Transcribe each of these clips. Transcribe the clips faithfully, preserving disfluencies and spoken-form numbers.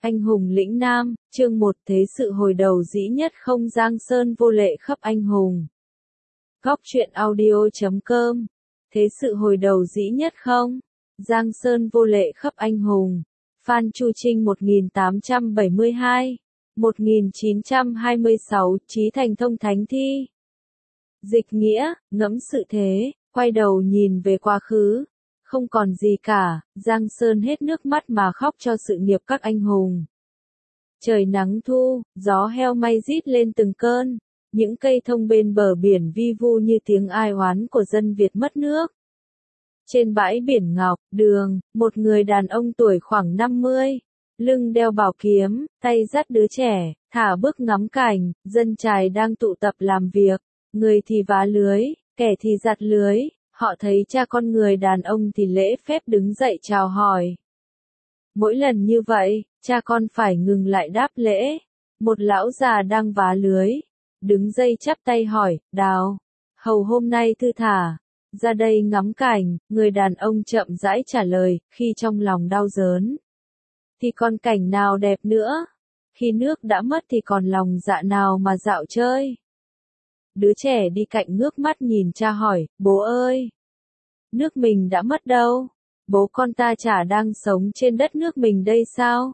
Anh hùng lĩnh nam, chương một thế sự hồi đầu dĩ nhất không Giang Sơn vô lệ khắp anh hùng. Góc truyện audio chấm com. Thế sự hồi đầu dĩ nhất không Giang Sơn vô lệ khắp anh hùng. Phan Chu Trinh một nghìn tám trăm bảy mươi hai đến một nghìn chín trăm hai mươi sáu, Chí Thành Thông Thánh Thi. Dịch nghĩa, ngẫm sự thế, quay đầu nhìn về quá khứ. Không còn gì cả, Giang Sơn hết nước mắt mà khóc cho sự nghiệp các anh hùng. Trời nắng thu, gió heo may rít lên từng cơn, những cây thông bên bờ biển vi vu như tiếng ai oán của dân Việt mất nước. Trên bãi biển ngọc, đường, một người đàn ông tuổi khoảng năm mươi, lưng đeo bảo kiếm, tay dắt đứa trẻ, thả bước ngắm cảnh, dân chài đang tụ tập làm việc, người thì vá lưới, kẻ thì giặt lưới. Họ thấy cha con người đàn ông thì lễ phép đứng dậy chào hỏi. Mỗi lần như vậy, cha con phải ngừng lại đáp lễ. Một lão già đang vá lưới, đứng dậy chắp tay hỏi, Đào, hầu hôm nay thư thả, ra đây ngắm cảnh, người đàn ông chậm rãi trả lời, khi trong lòng đau đớn. Thì còn cảnh nào đẹp nữa? Khi nước đã mất thì còn lòng dạ nào mà dạo chơi? Đứa trẻ đi cạnh ngước mắt nhìn cha hỏi, bố ơi! Nước mình đã mất đâu? Bố con ta chả đang sống trên đất nước mình đây sao?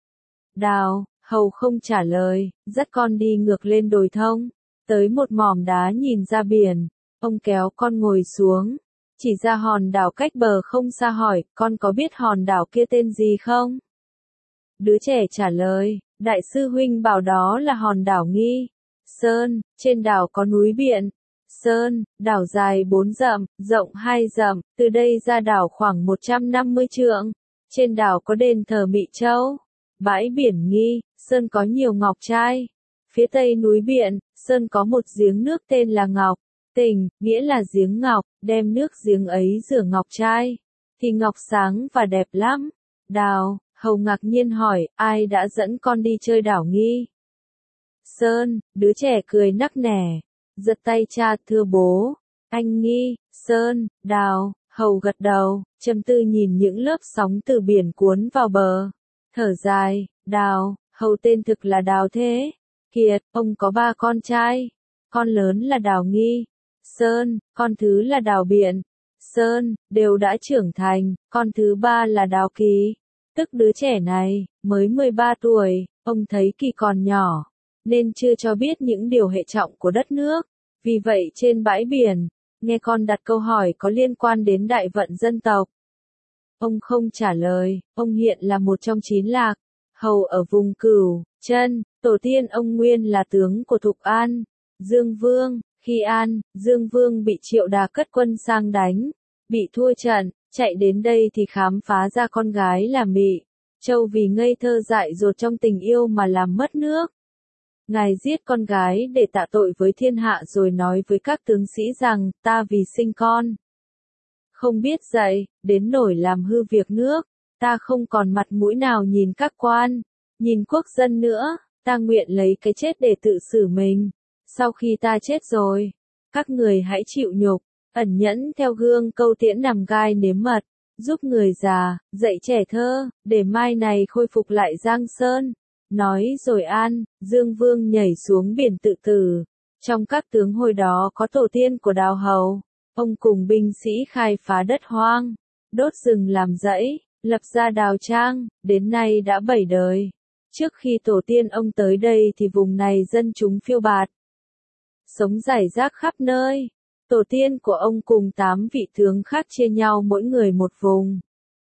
Đào, hầu không trả lời, dắt con đi ngược lên đồi thông, tới một mỏm đá nhìn ra biển, ông kéo con ngồi xuống, chỉ ra hòn đảo cách bờ không xa hỏi, con có biết hòn đảo kia tên gì không? Đứa trẻ trả lời, đại sư huynh bảo đó là hòn đảo Nghi Sơn, trên đảo có núi Biện Sơn, đảo dài bốn dặm, rộng hai dặm, từ đây ra đảo khoảng một trăm năm mươi trượng. Trên đảo có đền thờ Mị Châu. Bãi biển Nghi Sơn có nhiều ngọc trai. Phía tây núi Biện Sơn có một giếng nước tên là Ngọc Tình, nghĩa là giếng ngọc, đem nước giếng ấy rửa ngọc trai, thì ngọc sáng và đẹp lắm. Đào, hầu ngạc nhiên hỏi, ai đã dẫn con đi chơi đảo Nghi Sơn? Đứa trẻ cười nắc nẻ, giật tay cha, thưa bố, anh Nghi Sơn, Đào, hầu gật đầu, trầm tư nhìn những lớp sóng từ biển cuốn vào bờ, thở dài, Đào, hầu tên thực là Đào Thế Kiệt, ông có ba con trai, con lớn là Đào Nghi Sơn, con thứ là Đào Biện Sơn, đều đã trưởng thành, con thứ ba là Đào Kỳ, tức đứa trẻ này, mới mười ba tuổi, ông thấy Kỳ còn nhỏ, nên chưa cho biết những điều hệ trọng của đất nước. Vì vậy trên bãi biển, nghe con đặt câu hỏi có liên quan đến đại vận dân tộc. Ông không trả lời, ông hiện là một trong chín lạc, hầu ở vùng Cửu Chân, tổ tiên ông nguyên là tướng của Thục An, Dương Vương. Khi An, Dương Vương bị Triệu Đà cất quân sang đánh, bị thua trận, chạy đến đây thì khám phá ra con gái là Mị Châu vì ngây thơ dại dột trong tình yêu mà làm mất nước. Ngài giết con gái để tạ tội với thiên hạ rồi nói với các tướng sĩ rằng, ta vì sinh con không biết dạy, đến nỗi làm hư việc nước, ta không còn mặt mũi nào nhìn các quan, nhìn quốc dân nữa, ta nguyện lấy cái chết để tự xử mình. Sau khi ta chết rồi, các người hãy chịu nhục, ẩn nhẫn theo gương câu tiễn nằm gai nếm mật, giúp người già, dạy trẻ thơ, để mai này khôi phục lại Giang Sơn. Nói rồi An, Dương Vương nhảy xuống biển tự tử. Trong các tướng hồi đó có tổ tiên của Đào hầu, ông cùng binh sĩ khai phá đất hoang, đốt rừng làm rẫy, lập ra Đào Trang, đến nay đã bảy đời. Trước khi tổ tiên ông tới đây thì vùng này dân chúng phiêu bạt, sống rải rác khắp nơi. Tổ tiên của ông cùng tám vị tướng khác chia nhau mỗi người một vùng,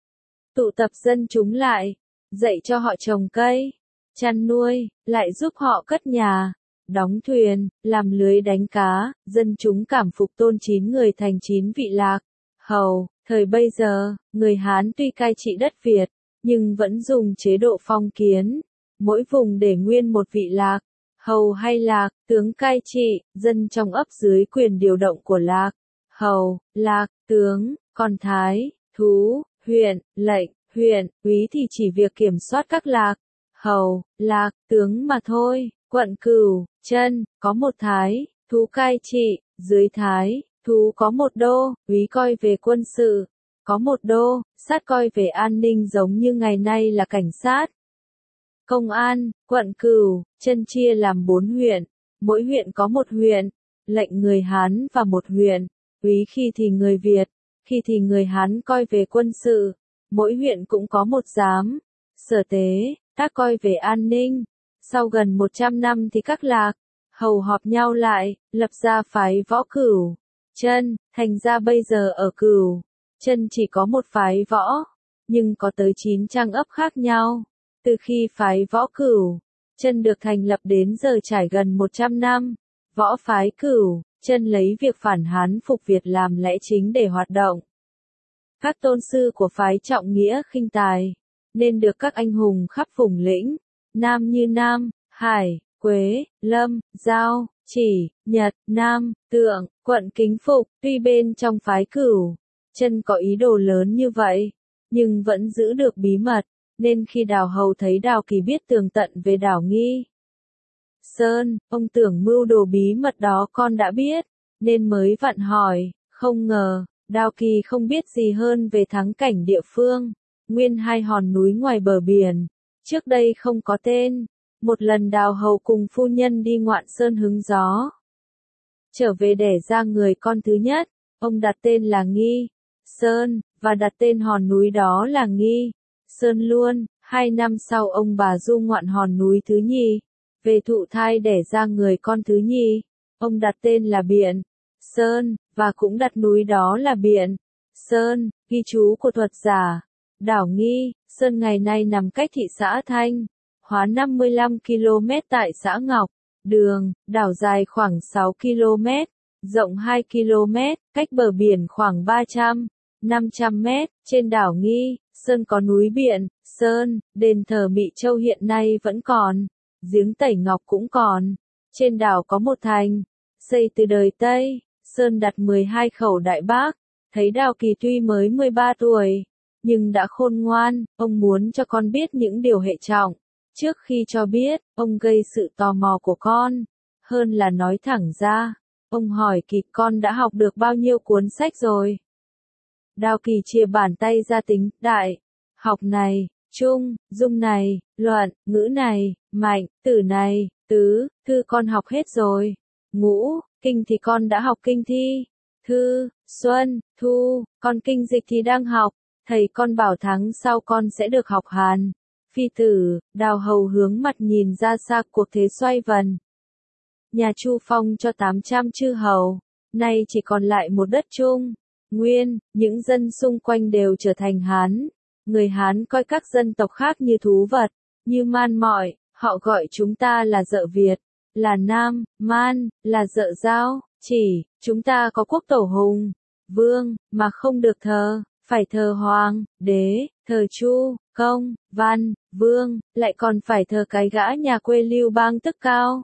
tụ tập dân chúng lại, dạy cho họ trồng cây, chăn nuôi, lại giúp họ cất nhà, đóng thuyền, làm lưới đánh cá. Dân chúng cảm phục tôn chín người thành chín vị lạc hầu. Thời bây giờ, người Hán tuy cai trị đất Việt, nhưng vẫn dùng chế độ phong kiến, mỗi vùng để nguyên một vị lạc hầu hay lạc tướng cai trị, dân trong ấp dưới quyền điều động của lạc hầu, lạc tướng. Còn thái thú, huyện, lệnh, huyện, úy thì chỉ việc kiểm soát các lạc hầu, lạc tướng mà thôi. Quận Cửu Chân có một thái thú cai trị, dưới thái thú có một đô úy coi về quân sự, có một đô sát coi về an ninh giống như ngày nay là cảnh sát. Công an, quận Cửu, Chân chia làm bốn huyện, mỗi huyện có một huyện, lệnh người Hán và một huyện, úy khi thì người Việt, khi thì người Hán coi về quân sự, mỗi huyện cũng có một giám, sở tế, các coi về an ninh. Sau gần một trăm năm thì các lạc, hầu họp nhau lại, lập ra phái võ Cửu Chân, thành ra bây giờ ở Cửu Chân chỉ có một phái võ, nhưng có tới chín trang ấp khác nhau. Từ khi phái võ Cửu Chân được thành lập đến giờ trải gần một trăm năm, võ phái Cửu Chân lấy việc phản Hán phục Việt làm lẽ chính để hoạt động. Các tôn sư của phái trọng nghĩa khinh tài, nên được các anh hùng khắp vùng lĩnh, Nam như Nam, Hải, Quế, Lâm, Giao, Chỉ, Nhật, Nam, Tượng, quận kính phục. Tuy bên trong phái Cửu Chân có ý đồ lớn như vậy, nhưng vẫn giữ được bí mật, nên khi Đào Hầu thấy Đào Kỳ biết tường tận về Đảo Nghi Sơn, ông tưởng mưu đồ bí mật đó con đã biết, nên mới vặn hỏi. Không ngờ, Đào Kỳ không biết gì hơn về thắng cảnh địa phương, nguyên hai hòn núi ngoài bờ biển, trước đây không có tên. Một lần Đào Hầu cùng phu nhân đi ngoạn sơn hứng gió, trở về đẻ ra người con thứ nhất, ông đặt tên là Nghi Sơn, và đặt tên hòn núi đó là Nghi Sơn luôn. Hai năm sau ông bà du ngoạn hòn núi thứ nhì, về thụ thai đẻ ra người con thứ nhì, ông đặt tên là Biện Sơn, và cũng đặt núi đó là Biện Sơn. Ghi chú của thuật giả, đảo Nghi Sơn ngày nay nằm cách thị xã Thanh Hóa năm mươi lăm ki lô mét tại xã Ngọc Đường. Đảo dài khoảng sáu ki lô mét, rộng hai ki lô mét, cách bờ biển khoảng ba trăm đến năm trăm mét. Trên đảo Nghi Sơn có núi Biện Sơn, đền thờ Mị Châu hiện nay vẫn còn, giếng tẩy ngọc cũng còn. Trên đảo có một thành, xây từ đời Tây, Sơn đặt mười hai khẩu đại bác. Thấy Đào Kỳ tuy mới mười ba tuổi, nhưng đã khôn ngoan, ông muốn cho con biết những điều hệ trọng. Trước khi cho biết, ông gây sự tò mò của con, hơn là nói thẳng ra. Ông hỏi Kỳ con đã học được bao nhiêu cuốn sách rồi. Đào Kỳ chia bàn tay ra tính, đại, học này, trung, dung này, luận, ngữ này, mạnh, tử này, tứ, thư con học hết rồi. Ngũ, kinh thì con đã học kinh thi. Thư, xuân, thu, con kinh dịch thì đang học. Thầy con bảo tháng sau con sẽ được học Hàn. Phi tử, Đào Hầu hướng mặt nhìn ra xa cuộc thế xoay vần. Nhà Chu phong cho tám trăm chư hầu, nay chỉ còn lại một đất Trung Nguyên, những dân xung quanh đều trở thành Hán. Người Hán coi các dân tộc khác như thú vật, như man mọi, họ gọi chúng ta là dợ Việt, là Nam, Man, là dợ Giao, Chỉ. Chúng ta có quốc tổ hùng, vương, mà không được thờ, phải thờ hoàng, đế, thờ Chu, công, văn, vương, lại còn phải thờ cái gã nhà quê Lưu Bang tức Cao.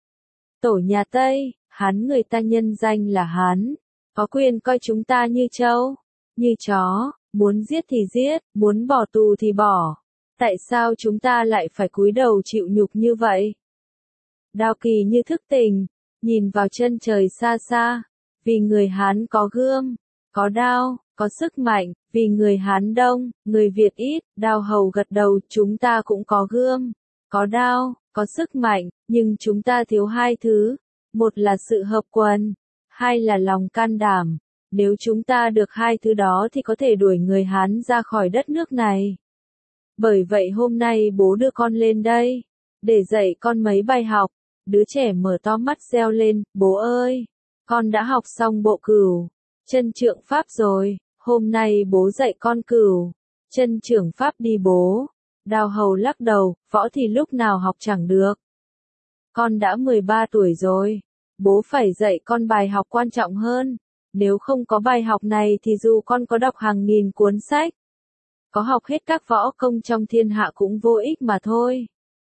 Tổ nhà Tây, Hán người ta nhân danh là Hán, có quyền coi chúng ta như trâu, như chó, muốn giết thì giết, muốn bỏ tù thì bỏ. Tại sao chúng ta lại phải cúi đầu chịu nhục như vậy? Đào Kỳ như thức tỉnh, nhìn vào chân trời xa xa, vì người Hán có gươm, có đao, có sức mạnh, vì người Hán đông, người Việt ít. Đào Hầu gật đầu, chúng ta cũng có gươm, có đao, có sức mạnh, nhưng chúng ta thiếu hai thứ, một là sự hợp quần, hai là lòng can đảm. Nếu chúng ta được hai thứ đó thì có thể đuổi người Hán ra khỏi đất nước này. Bởi vậy hôm nay bố đưa con lên đây, để dạy con mấy bài học. Đứa trẻ mở to mắt reo lên, bố ơi, con đã học xong bộ Cửu Chân trượng pháp rồi, hôm nay bố dạy con Cửu Chân trưởng pháp đi bố. Đào Hầu lắc đầu, võ thì lúc nào học chẳng được. Con đã mười ba tuổi rồi, bố phải dạy con bài học quan trọng hơn. Nếu không có bài học này thì dù con có đọc hàng nghìn cuốn sách, có học hết các võ công trong thiên hạ cũng vô ích mà thôi.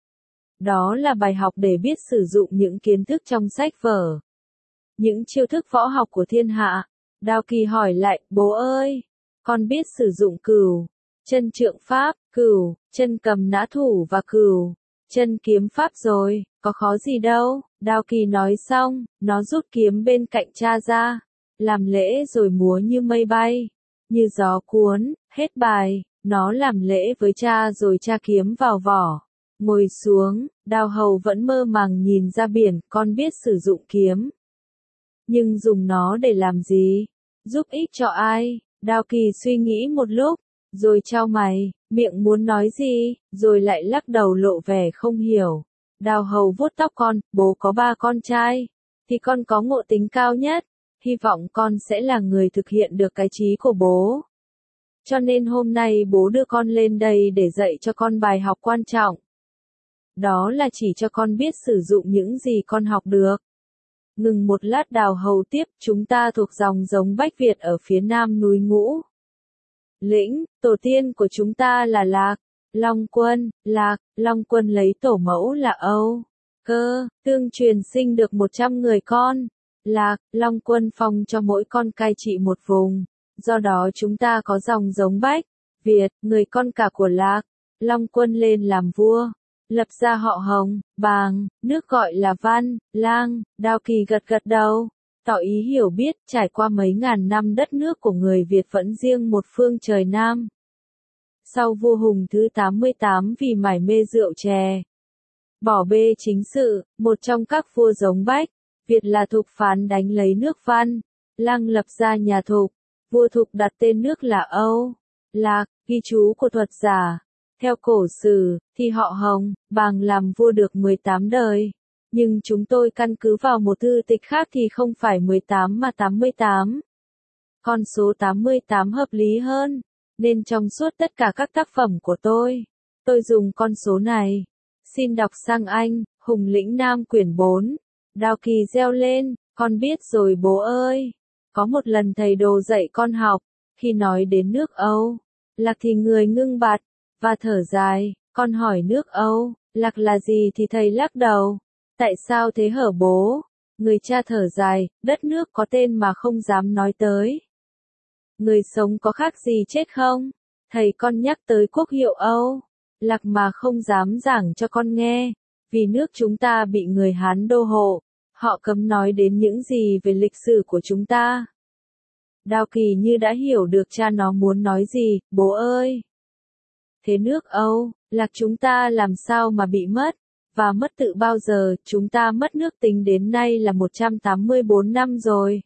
Đó là bài học để biết sử dụng những kiến thức trong sách vở, những chiêu thức võ học của thiên hạ. Đào Kỳ hỏi lại, bố ơi, con biết sử dụng Cửu Chân trượng pháp, Cửu Chân cầm nã thủ và Cửu Chân kiếm pháp rồi, có khó gì đâu. Đào Kỳ nói xong, nó rút kiếm bên cạnh cha ra, làm lễ rồi múa như mây bay, như gió cuốn. Hết bài, nó làm lễ với cha rồi cha kiếm vào vỏ. Ngồi xuống, Đào Hầu vẫn mơ màng nhìn ra biển, con biết sử dụng kiếm. Nhưng dùng nó để làm gì? Giúp ích cho ai? Đào Kỳ suy nghĩ một lúc, rồi chau mày, miệng muốn nói gì, rồi lại lắc đầu lộ vẻ không hiểu. Đào Hầu vuốt tóc con, bố có ba con trai, thì con có ngộ tính cao nhất, hy vọng con sẽ là người thực hiện được cái chí của bố. Cho nên hôm nay bố đưa con lên đây để dạy cho con bài học quan trọng. Đó là chỉ cho con biết sử dụng những gì con học được. Ngừng một lát Đào Hầu tiếp, chúng ta thuộc dòng giống Bách Việt ở phía nam núi Ngũ Lĩnh, tổ tiên của chúng ta là Lạc, Long Quân, Lạc, Long Quân lấy tổ mẫu là Âu, Cơ, tương truyền sinh được một trăm người con. Lạc, Long Quân phong cho mỗi con cai trị một vùng, do đó chúng ta có dòng giống Bách Việt, người con cả của Lạc, Long Quân lên làm vua, lập ra họ Hồng, Bàng, nước gọi là Văn, Lang. Đào Kỳ gật gật đầu, tỏ ý hiểu biết, trải qua mấy ngàn năm đất nước của người Việt vẫn riêng một phương trời Nam. Sau vua Hùng thứ tám mươi tám vì mải mê rượu chè, bỏ bê chính sự, một trong các vua giống Bách Việt là Thục phán đánh lấy nước Văn, Lang lập ra nhà Thục, vua Thục đặt tên nước là Âu, Lạc, ghi chú của thuật giả. Theo cổ sử, thì họ Hồng, Bàng làm vua được mười tám đời, nhưng chúng tôi căn cứ vào một thư tịch khác thì không phải mười tám mà tám mươi tám. Con số tám mươi tám hợp lý hơn, nên trong suốt tất cả các tác phẩm của tôi, tôi dùng con số này. Xin đọc sang Anh, Hùng Lĩnh Nam quyển bốn. Đào Kỳ reo lên, con biết rồi bố ơi. Có một lần thầy đồ dạy con học, khi nói đến nước Âu, Lạc thì người ngưng bặt, và thở dài, con hỏi nước Âu, Lạc là gì thì thầy lắc đầu. Tại sao thế hở bố? Người cha thở dài, đất nước có tên mà không dám nói tới. Người sống có khác gì chết không? Thầy con nhắc tới quốc hiệu Âu, Lạc mà không dám giảng cho con nghe, vì nước chúng ta bị người Hán đô hộ, họ cấm nói đến những gì về lịch sử của chúng ta. Đào Kỳ như đã hiểu được cha nó muốn nói gì, bố ơi. Thế nước Âu, Lạc chúng ta làm sao mà bị mất, và mất tự bao giờ, chúng ta mất nước tính đến nay là một trăm tám mươi tư năm rồi.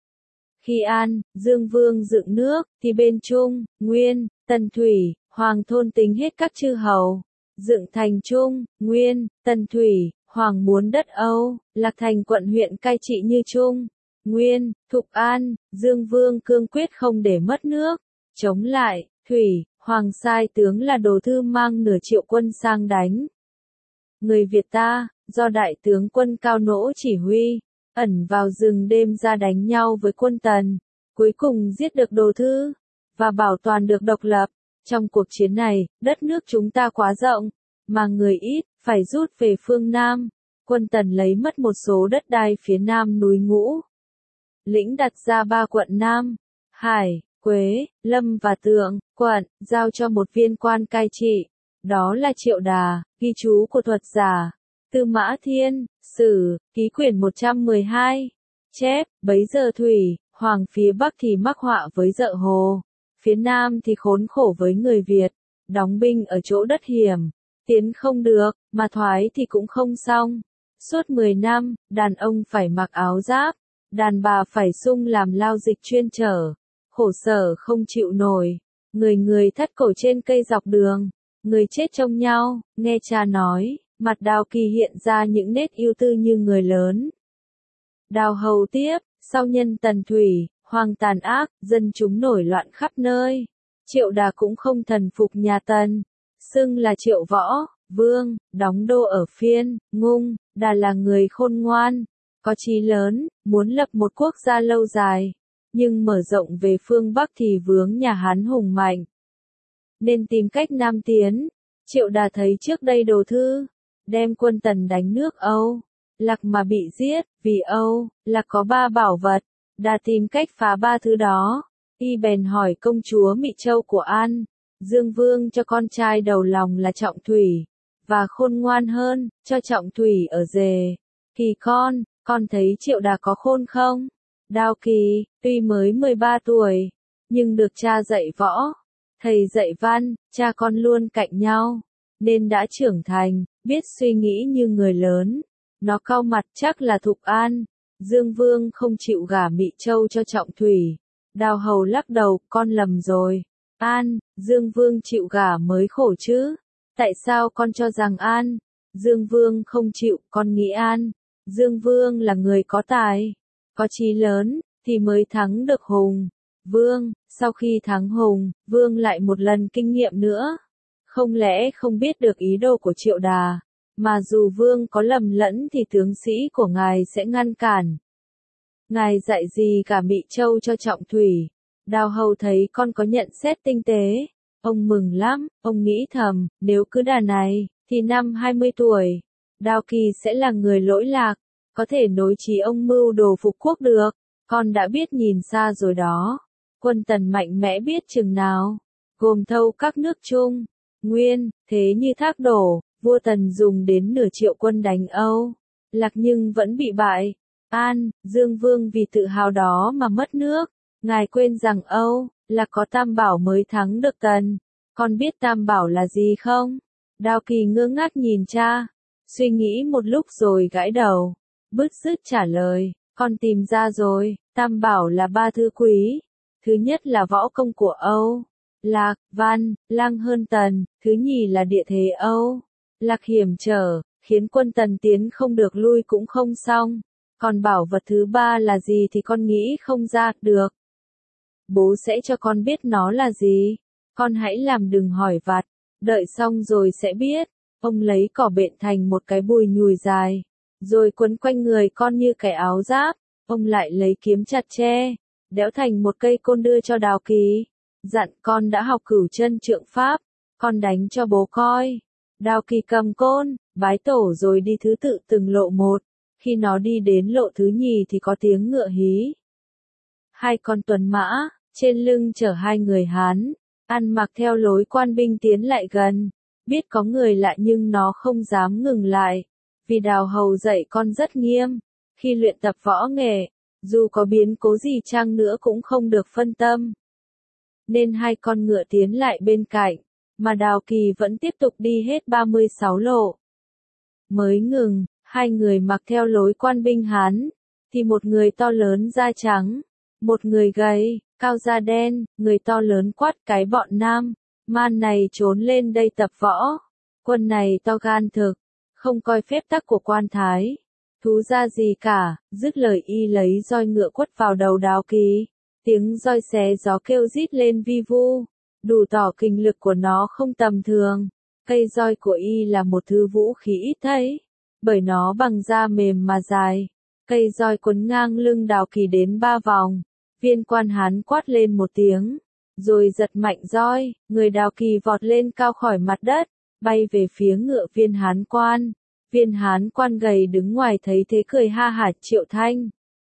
Khi An, Dương Vương dựng nước, thì bên Trung, Nguyên, Tần Thủy, Hoàng thôn tính hết các chư hầu, dựng thành Trung, Nguyên, Tần Thủy, Hoàng muốn đất Âu, Lạc thành quận huyện cai trị như Trung, Nguyên, Thục An. Dương Vương cương quyết không để mất nước, chống lại, Thủy, Hoàng sai tướng là Đồ Thư mang nửa triệu quân sang đánh. Người Việt ta, do đại tướng quân Cao Nỗ chỉ huy, ẩn vào rừng đêm ra đánh nhau với quân Tần, cuối cùng giết được Đồ Thư, và bảo toàn được độc lập. Trong cuộc chiến này, đất nước chúng ta quá rộng, mà người ít, phải rút về phương Nam. Quân Tần lấy mất một số đất đai phía nam núi Ngũ Lĩnh, đặt ra ba quận Nam, Hải, Quế, Lâm và Tượng, quận, giao cho một viên quan cai trị. Đó là Triệu Đà, ghi chú của thuật giả. Tư Mã Thiên, Sử, ký quyển một trăm mười hai. Chép, bấy giờ Thủy, Hoàng phía Bắc thì mắc họa với Dợ Hồ, phía Nam thì khốn khổ với người Việt, đóng binh ở chỗ đất hiểm, tiến không được, mà thoái thì cũng không xong. Suốt mười năm, đàn ông phải mặc áo giáp, đàn bà phải sung làm lao dịch chuyên chở, khổ sở không chịu nổi, người người thắt cổ trên cây dọc đường, người chết trông nhau. Nghe cha nói, mặt Đào Kỳ hiện ra những nét ưu tư như người lớn. Đào Hầu tiếp, sau nhân Tần Thủy, Hoàng tàn ác, dân chúng nổi loạn khắp nơi. Triệu Đà cũng không thần phục nhà Tần, xưng là Triệu Võ Vương, đóng đô ở Phiên, Ngung. Đà là người khôn ngoan, có chí lớn, muốn lập một quốc gia lâu dài, nhưng mở rộng về phương Bắc thì vướng nhà Hán hùng mạnh, nên tìm cách nam tiến. Triệu Đà thấy trước đây Đồ Thư đem quân Tần đánh nước Âu, Lạc mà bị giết, vì Âu, Lạc có ba bảo vật, Đà tìm cách phá ba thứ đó. Y bèn hỏi công chúa Mị Châu của An, Dương Vương cho con trai đầu lòng là Trọng Thủy, và khôn ngoan hơn, cho Trọng Thủy ở Dề. Kỳ con, con thấy Triệu Đà có khôn không? Đào Kỳ, tuy mới mười ba tuổi, nhưng được cha dạy võ, thầy dạy văn, cha con luôn cạnh nhau, nên đã trưởng thành, biết suy nghĩ như người lớn. Nó cau mặt, chắc là Thục An. Dương Vương không chịu gả Mị Châu cho Trọng Thủy. Đào Hầu lắc đầu, con lầm rồi. An, Dương Vương chịu gả mới khổ chứ. Tại sao con cho rằng An? Dương Vương không chịu, con nghĩ An. Dương Vương là người có tài, có chí lớn, thì mới thắng được Hùng. Vương, sau khi thắng Hùng, Vương lại một lần kinh nghiệm nữa. Không lẽ không biết được ý đồ của Triệu Đà, mà dù Vương có lầm lẫn thì tướng sĩ của ngài sẽ ngăn cản. Ngài dạy gì cả Mị Châu cho Trọng Thủy? Đào Hầu thấy con có nhận xét tinh tế. Ông mừng lắm, ông nghĩ thầm, nếu cứ đà này, thì năm hai mươi tuổi, Đào Kỳ sẽ là người lỗi lạc, có thể nối chí ông mưu đồ phục quốc được. Con đã biết nhìn xa rồi đó. Quân Tần mạnh mẽ biết chừng nào, gồm thâu các nước Trung, Nguyên, thế như thác đổ, vua Tần dùng đến nửa triệu quân đánh Âu, Lạc nhưng vẫn bị bại. An, Dương Vương vì tự hào đó mà mất nước. Ngài quên rằng Âu, Lạc có Tam Bảo mới thắng được Tần. Con biết Tam Bảo là gì không? Đào Kỳ ngơ ngác nhìn cha, suy nghĩ một lúc rồi gãi đầu, bứt rứt trả lời, con tìm ra rồi, Tam Bảo là ba thứ quý. Thứ nhất là võ công của Âu, Lạc, Văn, Lang hơn Tần, thứ nhì là địa thế Âu, Lạc hiểm trở, khiến quân Tần tiến không được lui cũng không xong. Còn bảo vật thứ ba là gì thì con nghĩ không ra được. Bố sẽ cho con biết nó là gì. Con hãy làm đừng hỏi vặt, đợi xong rồi sẽ biết. Ông lấy cỏ bện thành một cái bùi nhùi dài, rồi quấn quanh người con như cái áo giáp. Ông lại lấy kiếm chặt tre, đẽo thành một cây côn đưa cho Đào Kỳ. Dặn con đã học cửu chân trượng pháp, con đánh cho bố coi. Đào Kỳ cầm côn, bái tổ rồi đi thứ tự từng lộ một. Khi nó đi đến lộ thứ nhì thì có tiếng ngựa hí. Hai con tuần mã, trên lưng chở hai người Hán, ăn mặc theo lối quan binh tiến lại gần. Biết có người lạ nhưng nó không dám ngừng lại, vì Đào Hầu dạy con rất nghiêm. Khi luyện tập võ nghệ, dù có biến cố gì chăng nữa cũng không được phân tâm. Nên hai con ngựa tiến lại bên cạnh, mà Đào Kỳ vẫn tiếp tục đi hết ba mươi sáu lộ. Mới ngừng, hai người mặc theo lối quan binh Hán, thì một người to lớn da trắng, một người gầy, cao da đen, người to lớn quát cái bọn nam, man này trốn lên đây tập võ. Quân này to gan thực, không coi phép tắc của quan thái, thú ra gì cả, dứt lời y lấy roi ngựa quất vào đầu Đào Kỳ. Tiếng roi xé gió kêu rít lên vi vu, đủ tỏ kinh lực của nó không tầm thường. Cây roi của y là một thứ vũ khí ít thấy, bởi nó bằng da mềm mà dài. Cây roi quấn ngang lưng Đào Kỳ đến ba vòng. Viên quan Hán quát lên một tiếng, rồi giật mạnh roi, người Đào Kỳ vọt lên cao khỏi mặt đất, bay về phía ngựa viên Hán quan. Viên Hán quan gầy đứng ngoài thấy thế cười ha hả. Triệu Thanh,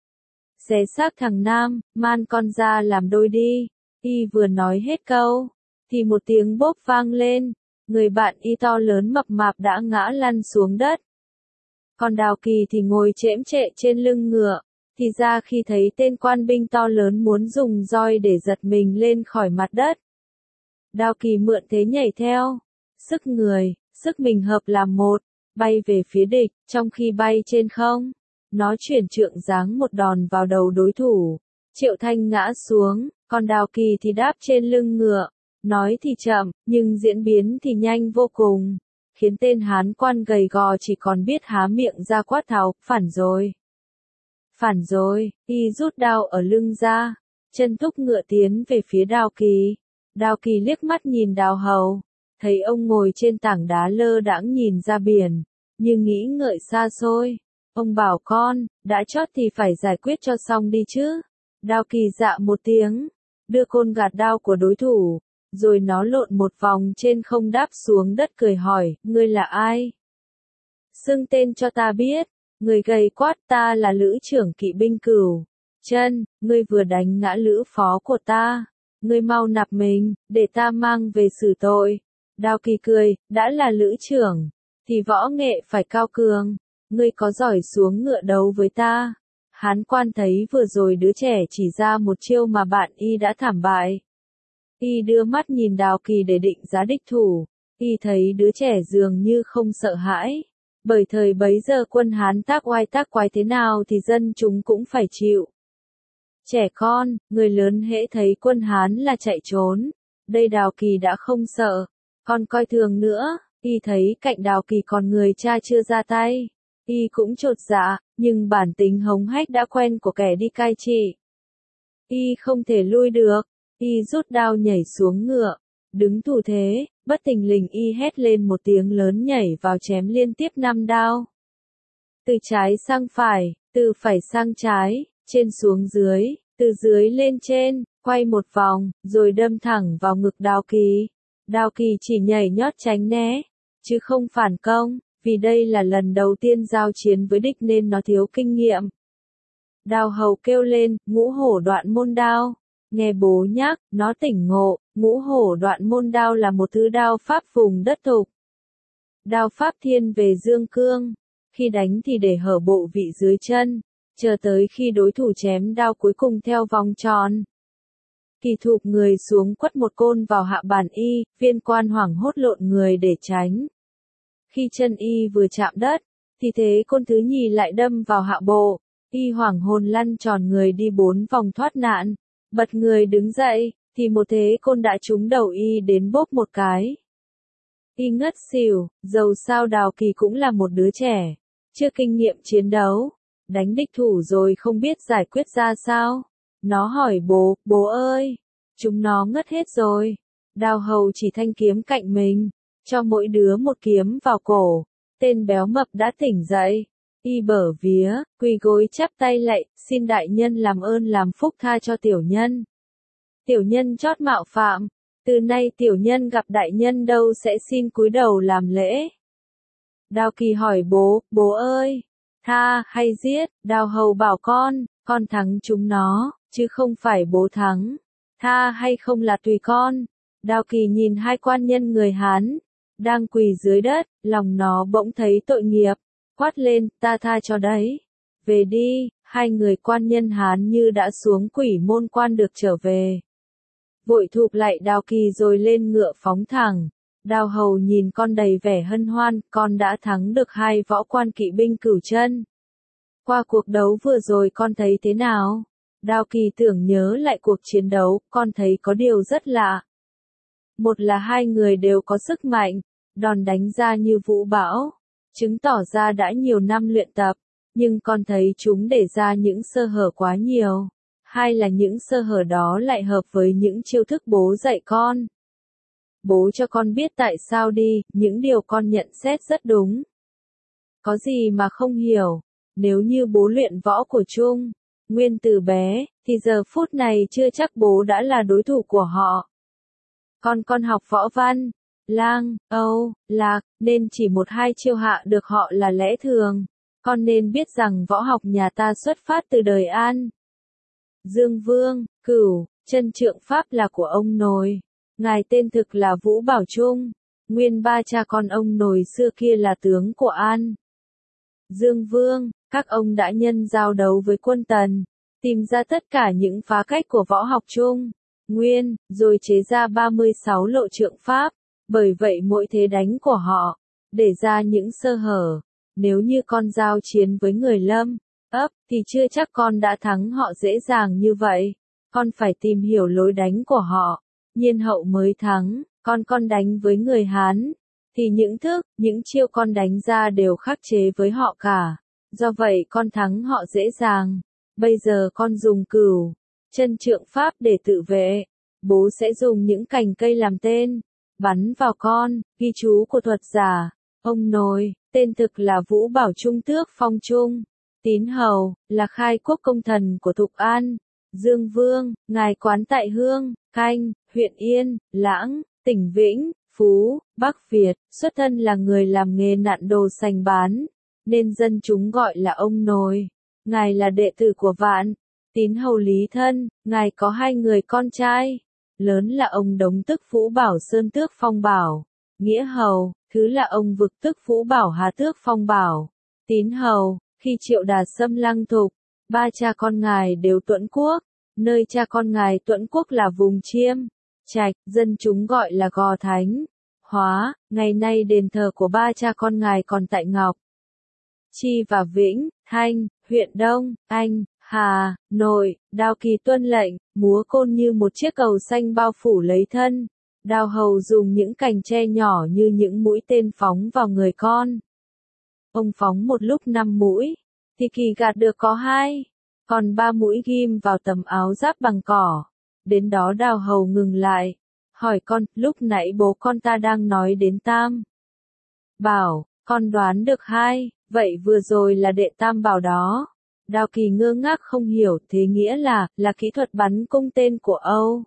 xé xác thằng nam, man con ra làm đôi đi. Y vừa nói hết câu, thì một tiếng bốp vang lên, người bạn y to lớn mập mạp đã ngã lăn xuống đất. Còn Đào Kỳ thì ngồi chễm chệ trên lưng ngựa, thì ra khi thấy tên quan binh to lớn muốn dùng roi để giật mình lên khỏi mặt đất. Đào Kỳ mượn thế nhảy theo, sức người, sức mình hợp làm một, bay về phía địch. Trong khi bay trên không, nó chuyển trượng giáng một đòn vào đầu đối thủ. Triệu Thanh ngã xuống, còn Đào Kỳ thì đáp trên lưng ngựa. Nói thì chậm, nhưng diễn biến thì nhanh vô cùng, khiến tên Hán quan gầy gò chỉ còn biết há miệng ra quát tháo, phản rồi. Phản rồi, y rút đao ở lưng ra, chân thúc ngựa tiến về phía Đào Kỳ. Đào Kỳ liếc mắt nhìn Đào Hầu, thấy ông ngồi trên tảng đá lơ đãng nhìn ra biển, nhưng nghĩ ngợi xa xôi. Ông bảo con, đã chót thì phải giải quyết cho xong đi chứ. Đào Kỳ dạ một tiếng, đưa côn gạt đao của đối thủ, rồi nó lộn một vòng trên không đáp xuống đất cười hỏi, ngươi là ai? Xưng tên cho ta biết. Người gầy quát, ta là lữ trưởng kỵ binh Cửu Chân, ngươi vừa đánh ngã lữ phó của ta. Ngươi mau nạp mình, để ta mang về xử tội. Đào Kỳ cười, đã là lữ trưởng, thì võ nghệ phải cao cường. Ngươi có giỏi xuống ngựa đấu với ta. Hán quan thấy vừa rồi đứa trẻ chỉ ra một chiêu mà bạn y đã thảm bại. Y đưa mắt nhìn Đào Kỳ để định giá địch thủ, Y thấy đứa trẻ dường như không sợ hãi. Bởi thời bấy giờ quân Hán tác oai tác quái thế nào thì dân chúng cũng phải chịu. Trẻ con, người lớn hễ thấy quân Hán là chạy trốn. Đây Đào Kỳ đã không sợ, còn coi thường nữa. Y thấy cạnh Đào Kỳ còn người cha chưa ra tay. Y cũng chột dạ, nhưng bản tính hống hách đã quen của kẻ đi cai trị. Y không thể lui được. Y rút đao nhảy xuống ngựa. Đứng thủ thế, bất thình lình Y hét lên một tiếng lớn nhảy vào chém liên tiếp năm đao. Từ trái sang phải, từ phải sang trái, trên xuống dưới, từ dưới lên trên, quay một vòng, rồi đâm thẳng vào ngực Đào Kỳ. Đào Kỳ chỉ nhảy nhót tránh né, chứ không phản công, vì đây là lần đầu tiên giao chiến với địch nên nó thiếu kinh nghiệm. Đào Hầu kêu lên, ngũ hổ đoạn môn đao. Nghe bố nhắc, nó tỉnh ngộ, ngũ hổ đoạn môn đao là một thứ đao pháp vùng đất thục. Đao pháp thiên về dương cương, khi đánh thì để hở bộ vị dưới chân, chờ tới khi đối thủ chém đao cuối cùng theo vòng tròn. Kỳ thụp người xuống quất một côn vào hạ bàn Y, viên quan hoảng hốt lộn người để tránh. Khi chân Y vừa chạm đất, thì thế côn thứ nhì lại đâm vào hạ bộ, Y hoảng hồn lăn tròn người đi bốn vòng thoát nạn. Bật người đứng dậy, thì một thế côn đã trúng đầu Y đến bốp một cái. Y ngất xỉu, dầu sao Đào Kỳ cũng là một đứa trẻ, chưa kinh nghiệm chiến đấu, đánh địch thủ rồi không biết giải quyết ra sao. Nó hỏi bố, bố ơi, chúng nó ngất hết rồi. Đào Hầu chỉ thanh kiếm cạnh mình, cho mỗi đứa một kiếm vào cổ. Tên béo mập đã tỉnh dậy. Y bở vía, quỳ gối chắp tay lạy, xin đại nhân làm ơn làm phúc tha cho tiểu nhân. Tiểu nhân chót mạo phạm, từ nay tiểu nhân gặp đại nhân đâu sẽ xin cúi đầu làm lễ. Đào Kỳ hỏi bố, bố ơi, tha hay giết? Đào Hầu bảo con, con thắng chúng nó, chứ không phải bố thắng. Tha hay không là tùy con. Đào Kỳ nhìn hai quan nhân người Hán, đang quỳ dưới đất, lòng nó bỗng thấy tội nghiệp. Quát lên, ta tha cho đấy. Về đi, hai người quan nhân Hán như đã xuống quỷ môn quan được trở về. Vội thụp lại Đào Kỳ rồi lên ngựa phóng thẳng. Đào Hầu nhìn con đầy vẻ hân hoan, con đã thắng được hai võ quan kỵ binh Cửu Chân. Qua cuộc đấu vừa rồi con thấy thế nào? Đào Kỳ tưởng nhớ lại cuộc chiến đấu, con thấy có điều rất lạ. Một là hai người đều có sức mạnh, đòn đánh ra như vũ bão, chứng tỏ ra đã nhiều năm luyện tập, nhưng con thấy chúng để ra những sơ hở quá nhiều. Hai là những sơ hở đó lại hợp với những chiêu thức bố dạy con. Bố cho con biết tại sao đi, những điều con nhận xét rất đúng. Có gì mà không hiểu, nếu như bố luyện võ của Trung Nguyên từ bé, thì giờ phút này chưa chắc bố đã là đối thủ của họ. Con con học võ văn, lang, âu, lạc, nên chỉ một hai chiêu hạ được họ là lẽ thường. Con nên biết rằng võ học nhà ta xuất phát từ đời An. Dương Vương, Cửu, chân trượng pháp là của ông Nồi. Ngài tên thực là Vũ Bảo Trung. Nguyên ba cha con ông Nồi xưa kia là tướng của An. Dương Vương, các ông đã nhân giao đấu với quân Tần, tìm ra tất cả những phá cách của võ học Trung Nguyên, rồi chế ra ba mươi sáu lộ trượng pháp. Bởi vậy mỗi thế đánh của họ, để ra những sơ hở. Nếu như con giao chiến với người Lâm, ấp, thì chưa chắc con đã thắng họ dễ dàng như vậy. Con phải tìm hiểu lối đánh của họ, nhiên hậu mới thắng. Con con đánh với người Hán, thì những thức, những chiêu con đánh ra đều khắc chế với họ cả. Do vậy con thắng họ dễ dàng. Bây giờ con dùng Cửu chân trượng pháp để tự vệ. Bố sẽ dùng những cành cây làm tên, bắn vào con. Ghi chú của thuật giả. Ông Nồi, tên thực là Vũ Bảo Trung tước phong Trung. Tín Hầu, là khai quốc công thần của Thục An. Dương Vương, ngài quán tại Hương, Canh, huyện Yên, Lãng, tỉnh Vĩnh, Phú, Bắc Việt, xuất thân là người làm nghề nặn đồ sành bán, nên dân chúng gọi là ông Nồi. Ngài là đệ tử của Vạn Tín Hầu Lý Thân, ngài có hai người con trai. Lớn là ông Đống tức Vũ Bảo Sơn tước Phong Bảo, Nghĩa Hầu, thứ là ông Vực tức Vũ Bảo Hà tước Phong Bảo. Tín Hầu, khi Triệu Đà xâm lăng Thục, ba cha con ngài đều Tuẫn Quốc, nơi cha con ngài Tuẫn Quốc là vùng Chiêm, Trạch, dân chúng gọi là Gò Thánh. hóa, ngày nay đền thờ của ba cha con ngài còn tại Ngọc Chi và Vĩnh Thanh, huyện Đông Anh, Hà Nội. Đao Kỳ tuân lệnh, múa côn như một chiếc cầu xanh bao phủ lấy thân. Đao hầu dùng những cành tre nhỏ như những mũi tên phóng vào người con. Ông phóng một lúc năm mũi, thì Kỳ gạt được có hai, còn ba mũi ghim vào tấm áo giáp bằng cỏ. Đến đó Đao hầu ngừng lại, hỏi con, lúc nãy bố con ta đang nói đến Tam Bảo, con đoán được hai, vậy vừa rồi là đệ Tam Bảo đó. Đao Kỳ ngơ ngác không hiểu, thế nghĩa là, là kỹ thuật bắn cung tên của Âu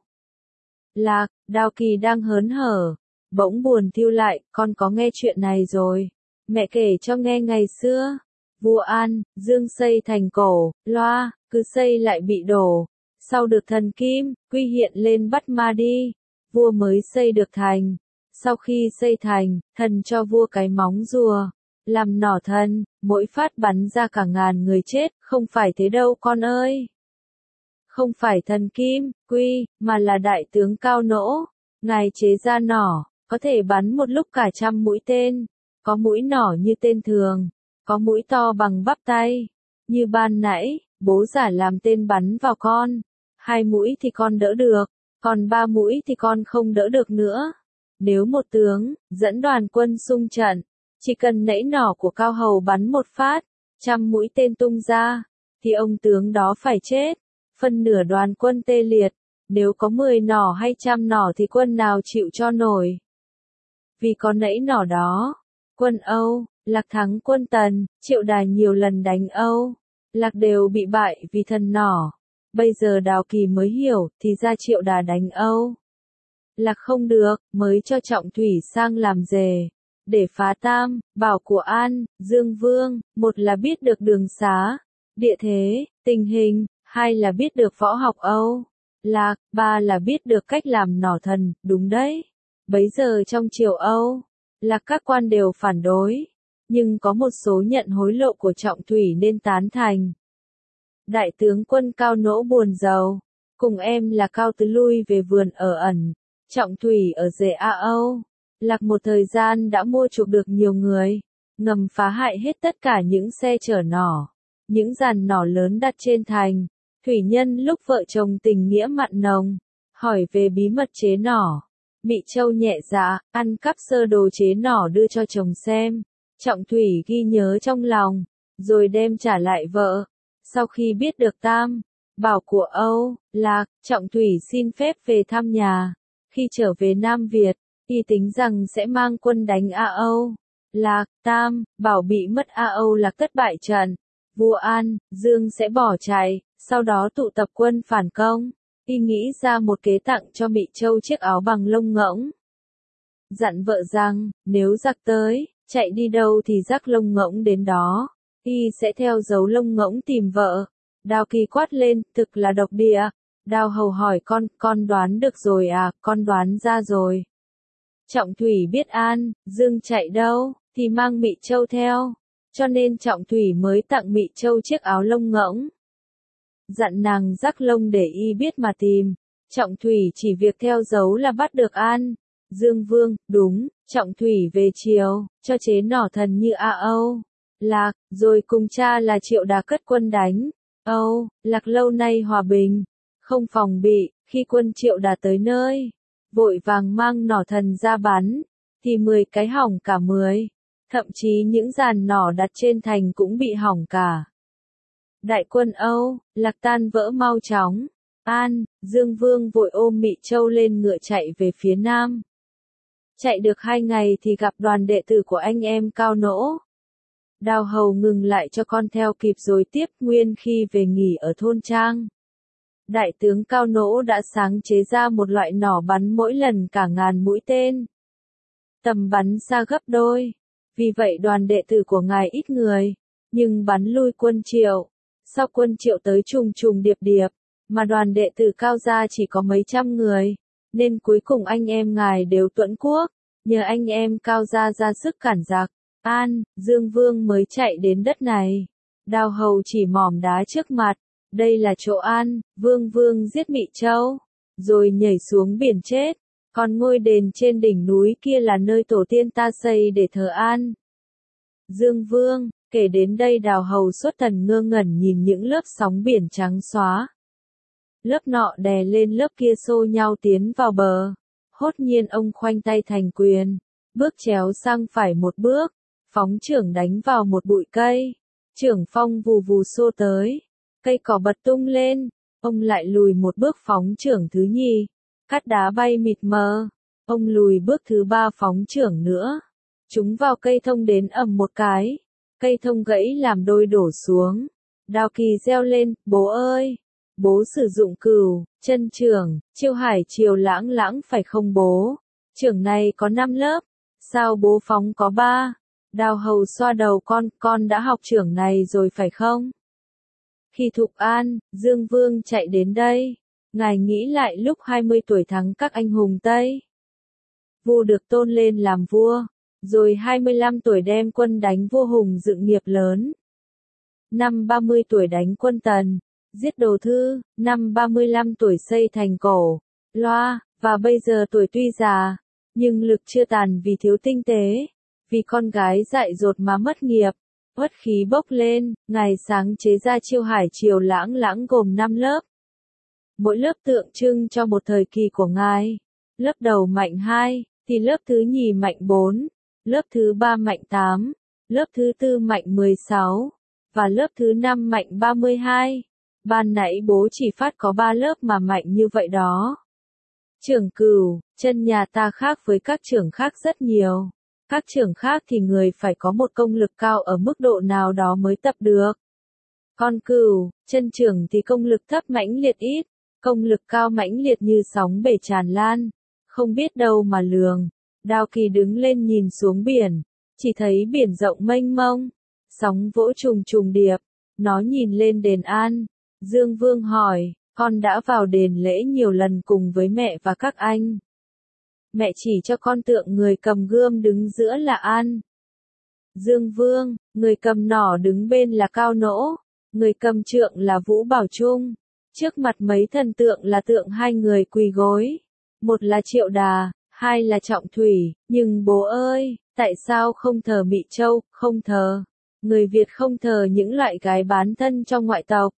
Lạc. Đao Kỳ đang hớn hở, bỗng buồn thiu lại, con có nghe chuyện này rồi. Mẹ kể cho nghe ngày xưa, vua An, Dương xây thành cổ, loa, cứ xây lại bị đổ. Sau được thần Kim, Quy hiện lên bắt ma đi, vua mới xây được thành. Sau khi xây thành, thần cho vua cái móng rùa, làm nỏ thần, mỗi phát bắn ra cả ngàn người chết, không phải thế đâu con ơi. Không phải thần Kim, Quy, mà là đại tướng Cao Nỗ, ngài chế ra nỏ, có thể bắn một lúc cả trăm mũi tên, có mũi nỏ như tên thường, có mũi to bằng bắp tay, như ban nãy, bố giả làm tên bắn vào con, hai mũi thì con đỡ được, còn ba mũi thì con không đỡ được nữa. Nếu một tướng, dẫn đoàn quân xung trận, chỉ cần nẫy nỏ của Cao Hầu bắn một phát, trăm mũi tên tung ra, thì ông tướng đó phải chết, phân nửa đoàn quân tê liệt, nếu có mười nỏ hay trăm nỏ thì quân nào chịu cho nổi. Vì có nẫy nỏ đó, quân Âu Lạc thắng quân Tần, Triệu Đà nhiều lần đánh Âu Lạc đều bị bại vì thần nỏ. Bây giờ Đao Kỳ mới hiểu, thì ra Triệu Đà đánh Âu Lạc không được, mới cho Trọng Thủy sang làm rề, để phá Tam Bảo của An, Dương Vương. Một là biết được đường xá, địa thế, tình hình, hai là biết được võ học Âu Lạc, ba là biết được cách làm nỏ thần, đúng đấy. Bấy giờ trong triều Âu Lạc các quan đều phản đối, nhưng có một số nhận hối lộ của Trọng Thủy nên tán thành. Đại tướng quân Cao Nỗ buồn rầu, cùng em là Cao Tứ lui về vườn ở ẩn. Trọng Thủy ở rể A Âu Lạc một thời gian đã mua chuộc được nhiều người, ngầm phá hại hết tất cả những xe chở nỏ, những giàn nỏ lớn đặt trên thành. Thủy Nhân lúc vợ chồng tình nghĩa mặn nồng, hỏi về bí mật chế nỏ. Mị Châu nhẹ dạ, ăn cắp sơ đồ chế nỏ đưa cho chồng xem. Trọng Thủy ghi nhớ trong lòng, rồi đem trả lại vợ. Sau khi biết được Tam Bảo của Âu Lạc, Trọng Thủy xin phép về thăm nhà. Khi trở về Nam Việt, y tính rằng sẽ mang quân đánh A Âu Lạc. Tam Bảo bị mất, A Âu Lạc thất bại trận, vua An, Dương sẽ bỏ chạy, sau đó tụ tập quân phản công. Y nghĩ ra một kế tặng cho Mị Châu chiếc áo bằng lông ngỗng. Dặn vợ rằng, nếu giặc tới, chạy đi đâu thì rắc lông ngỗng đến đó. Y sẽ theo dấu lông ngỗng tìm vợ. Đao Kỳ quát lên, thực là độc địa. Đao hầu hỏi con, con đoán được rồi à, con đoán ra rồi. Trọng Thủy biết An, Dương chạy đâu, thì mang Mị Châu theo. Cho nên Trọng Thủy mới tặng Mị Châu chiếc áo lông ngỗng. Dặn nàng rắc lông để y biết mà tìm. Trọng Thủy chỉ việc theo dấu là bắt được An, Dương Vương. Đúng, Trọng Thủy về chiều, cho chế nỏ thần như A Âu Lạc, rồi cùng cha là Triệu Đà cất quân đánh Âu Lạc. Lâu nay hòa bình, không phòng bị, khi quân Triệu Đà tới nơi, vội vàng mang nỏ thần ra bắn, thì mười cái hỏng cả mười, thậm chí những giàn nỏ đặt trên thành cũng bị hỏng cả. Đại quân Âu Lạc tan vỡ mau chóng. An, Dương Vương vội ôm Mị Châu lên ngựa chạy về phía nam. Chạy được hai ngày thì gặp đoàn đệ tử của anh em Cao Nỗ. Đao hầu ngừng lại cho con theo kịp rồi tiếp nguyên khi về nghỉ ở thôn trang. Đại tướng Cao Nỗ đã sáng chế ra một loại nỏ bắn mỗi lần cả ngàn mũi tên. Tầm bắn xa gấp đôi. Vì vậy đoàn đệ tử của ngài ít người, nhưng bắn lui quân Triệu. Sau quân Triệu tới trùng trùng điệp điệp, mà đoàn đệ tử Cao gia chỉ có mấy trăm người, nên cuối cùng anh em ngài đều tuẫn quốc, nhờ anh em Cao gia ra sức cản giặc. An, Dương Vương mới chạy đến đất này. Đao hầu chỉ mỏm đá trước mặt, đây là chỗ An, Vương Vương giết Mị Châu, rồi nhảy xuống biển chết. Còn ngôi đền trên đỉnh núi kia là nơi tổ tiên ta xây để thờ an Dương Vương. Kể đến đây Đào Hầu xuất thần ngơ ngẩn nhìn những lớp sóng biển trắng xóa. Lớp nọ đè lên lớp kia xô nhau tiến vào bờ. Hốt nhiên ông khoanh tay thành quyền, bước chéo sang phải một bước, phóng chưởng đánh vào một bụi cây. Chưởng phong vù vù xô tới, cây cỏ bật tung lên, ông lại lùi một bước phóng chưởng thứ nhì, cát đá bay mịt mờ. Ông lùi bước thứ ba phóng chưởng nữa, chúng vào cây thông đến ầm một cái, cây thông gãy làm đôi đổ xuống. Đào Kỳ reo lên, bố ơi! Bố sử dụng cửu, chân chưởng, chiêu hải chiều lãng lãng phải không bố? Chưởng này có năm lớp, sao bố phóng có ba? Đào Hầu xoa đầu con, con đã học chưởng này rồi phải không? Khi Thục An, Dương Vương chạy đến đây, ngài nghĩ lại lúc hai mươi tuổi thắng các anh hùng Tây. Vua được tôn lên làm vua, rồi hai mươi lăm tuổi đem quân đánh vua Hùng dựng nghiệp lớn. Năm ba mươi tuổi đánh quân Tần, giết Đồ Thư, năm ba mươi lăm tuổi xây thành Cổ, Loa, và bây giờ tuổi tuy già, nhưng lực chưa tàn vì thiếu tinh tế, vì con gái dại dột mà mất nghiệp, uất khí bốc lên, ngài sáng chế ra chiêu hải chiều lãng lãng gồm năm lớp. Mỗi lớp tượng trưng cho một thời kỳ của ngài. Lớp đầu mạnh hai, thì lớp thứ nhì mạnh bốn, lớp thứ ba mạnh tám, lớp thứ tư mạnh mười sáu, và lớp thứ năm mạnh ba mươi hai. Ban nãy bố chỉ phát có ba lớp mà mạnh như vậy đó. Chưởng cửu, chân nhà ta khác với các chưởng khác rất nhiều. Các chưởng khác thì người phải có một công lực cao ở mức độ nào đó mới tập được. Còn cửu, chân chưởng thì công lực thấp mãnh liệt ít, công lực cao mãnh liệt như sóng bể tràn lan, không biết đâu mà lường. Đào Kỳ đứng lên nhìn xuống biển, chỉ thấy biển rộng mênh mông, sóng vỗ trùng trùng điệp, nó nhìn lên đền An. Dương Vương hỏi, con đã vào đền lễ nhiều lần cùng với mẹ và các anh. Mẹ chỉ cho con tượng người cầm gươm đứng giữa là An Dương Vương, người cầm nỏ đứng bên là Cao Nỗ, người cầm trượng là Vũ Bảo Trung. Trước mặt mấy thần tượng là tượng hai người quỳ gối, một là Triệu Đà, hai là Trọng Thủy, nhưng bố ơi, tại sao không thờ Mị Châu, không thờ? Người Việt không thờ những loại gái bán thân trong ngoại tộc.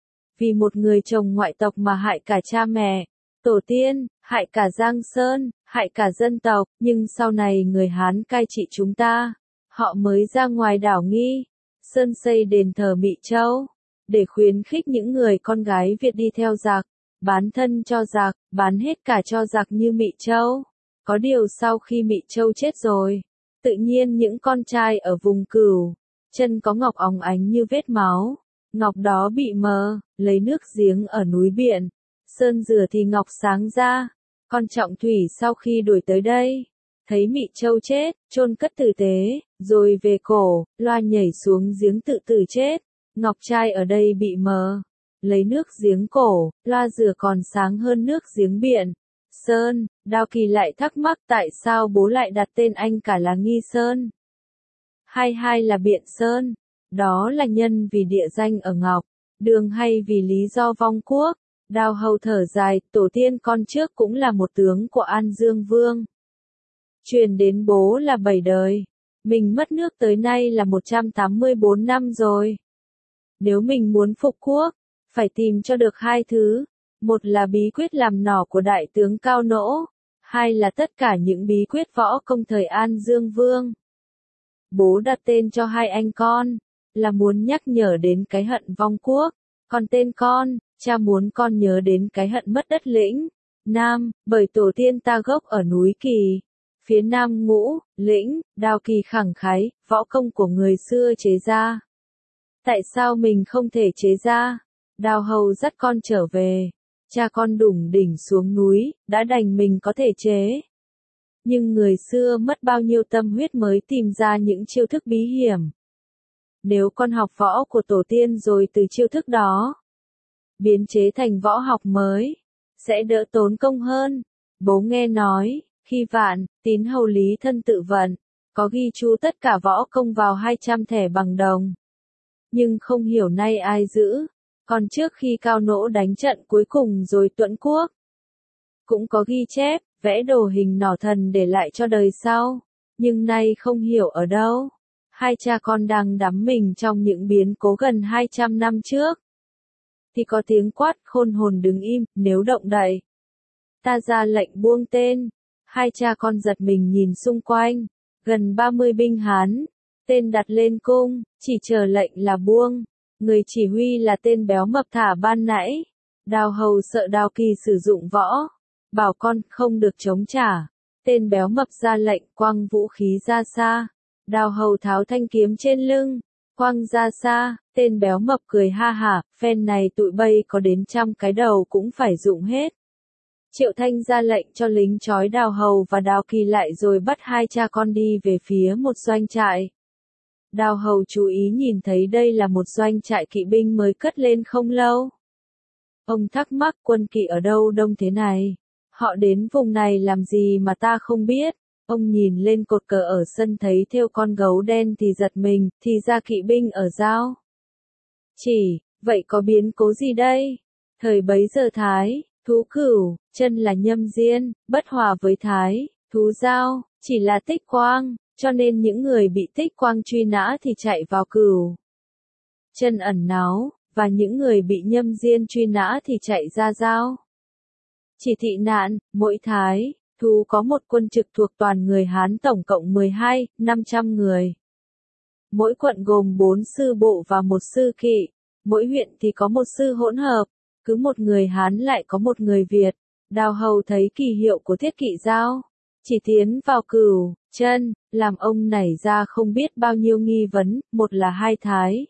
Vì một người chồng ngoại tộc mà hại cả cha mẹ, tổ tiên, hại cả Giang Sơn, hại cả dân tộc, nhưng sau này người Hán cai trị chúng ta, họ mới ra ngoài đảo Nghi Sơn xây đền thờ Mị Châu, để khuyến khích những người con gái Việt đi theo giặc, bán thân cho giặc, bán hết cả cho giặc như Mị Châu. Có điều sau khi Mị Châu chết rồi, tự nhiên những con trai ở vùng Cửu, chân có ngọc óng ánh như vết máu, ngọc đó bị mờ, lấy nước giếng ở núi biển, sơn rửa thì ngọc sáng ra. Con Trọng Thủy sau khi đuổi tới đây, thấy Mị Châu chết, chôn cất tử tế, rồi về Cổ, Loa nhảy xuống giếng tự tử chết. Ngọc trai ở đây bị mờ, lấy nước giếng Cổ, Loa rửa còn sáng hơn nước giếng biển. Sơn, Đào Kỳ lại thắc mắc tại sao bố lại đặt tên anh cả là Nghi Sơn. Hay hai là Biện Sơn, đó là nhân vì địa danh ở Ngọc Đường hay vì lý do vong quốc. Đào Hầu thở dài, tổ tiên con trước cũng là một tướng của An Dương Vương. Truyền đến bố là bảy đời, mình mất nước tới nay là một trăm tám mươi bốn năm rồi. Nếu mình muốn phục quốc, phải tìm cho được hai thứ, một là bí quyết làm nỏ của đại tướng Cao Nỗ, hai là tất cả những bí quyết võ công thời An Dương Vương. Bố đặt tên cho hai anh con, là muốn nhắc nhở đến cái hận vong quốc, còn tên con, cha muốn con nhớ đến cái hận mất đất lĩnh Nam, bởi tổ tiên ta gốc ở núi Kỳ, phía Nam Ngũ, Lĩnh. Đào Kỳ khẳng khái, võ công của người xưa chế ra. Tại sao mình không thể chế ra? Đào Hầu dắt con trở về, cha con đủng đỉnh xuống núi, đã đành mình có thể chế. Nhưng người xưa mất bao nhiêu tâm huyết mới tìm ra những chiêu thức bí hiểm. Nếu con học võ của tổ tiên rồi từ chiêu thức đó, biến chế thành võ học mới, sẽ đỡ tốn công hơn. Bố nghe nói, khi Vạn, Tín hầu Lý Thân tự vận, có ghi chú tất cả võ công vào hai trăm thẻ bằng đồng. Nhưng không hiểu nay ai giữ, còn trước khi Cao Nỗ đánh trận cuối cùng rồi tuẫn quốc, cũng có ghi chép, vẽ đồ hình nỏ thần để lại cho đời sau, nhưng nay không hiểu ở đâu. Hai cha con đang đắm mình trong những biến cố gần hai trăm năm trước. Thì có tiếng quát khôn hồn đứng im, nếu động đậy. Ta ra lệnh buông tên. Hai cha con giật mình nhìn xung quanh. Gần ba mươi binh Hán. Tên đặt lên cung, chỉ chờ lệnh là buông. Người chỉ huy là tên béo mập thả ban nãy. Đào Hầu sợ Đào Kỳ sử dụng võ. Bảo con không được chống trả. Tên béo mập ra lệnh quăng vũ khí ra xa. Đào Hầu tháo thanh kiếm trên lưng. Quăng ra xa, tên béo mập cười ha hả, phen này tụi bay có đến trăm cái đầu cũng phải dụng hết. Triệu Thanh ra lệnh cho lính trói Đào Hầu và Đào Kỳ lại rồi bắt hai cha con đi về phía một doanh trại. Đào Hầu chú ý nhìn thấy đây là một doanh trại kỵ binh mới cất lên không lâu. Ông thắc mắc quân kỵ ở đâu đông thế này? Họ đến vùng này làm gì mà ta không biết? Ông nhìn lên cột cờ ở sân thấy thêu con gấu đen thì giật mình, thì ra kỵ binh ở giao. Chỉ, vậy có biến cố gì đây? Thời bấy giờ Thái, thú cửu, chân là Nhâm Diên, bất hòa với Thái, thú giao, chỉ là Tích Quang, cho nên những người bị Tích Quang truy nã thì chạy vào cửu. Chân ẩn náu, và những người bị Nhâm Diên truy nã thì chạy ra giao. Chỉ thị nạn, mỗi Thái, thú có một quân trực thuộc toàn người Hán tổng cộng mười hai, năm trăm người. Mỗi quận gồm bốn sư bộ và một sư kỵ, mỗi huyện thì có một sư hỗn hợp, cứ một người Hán lại có một người Việt. Đào Hầu thấy kỳ hiệu của thiết kỵ giao, chỉ tiến vào cửu, chân, làm ông nảy ra không biết bao nhiêu nghi vấn, một là hai Thái.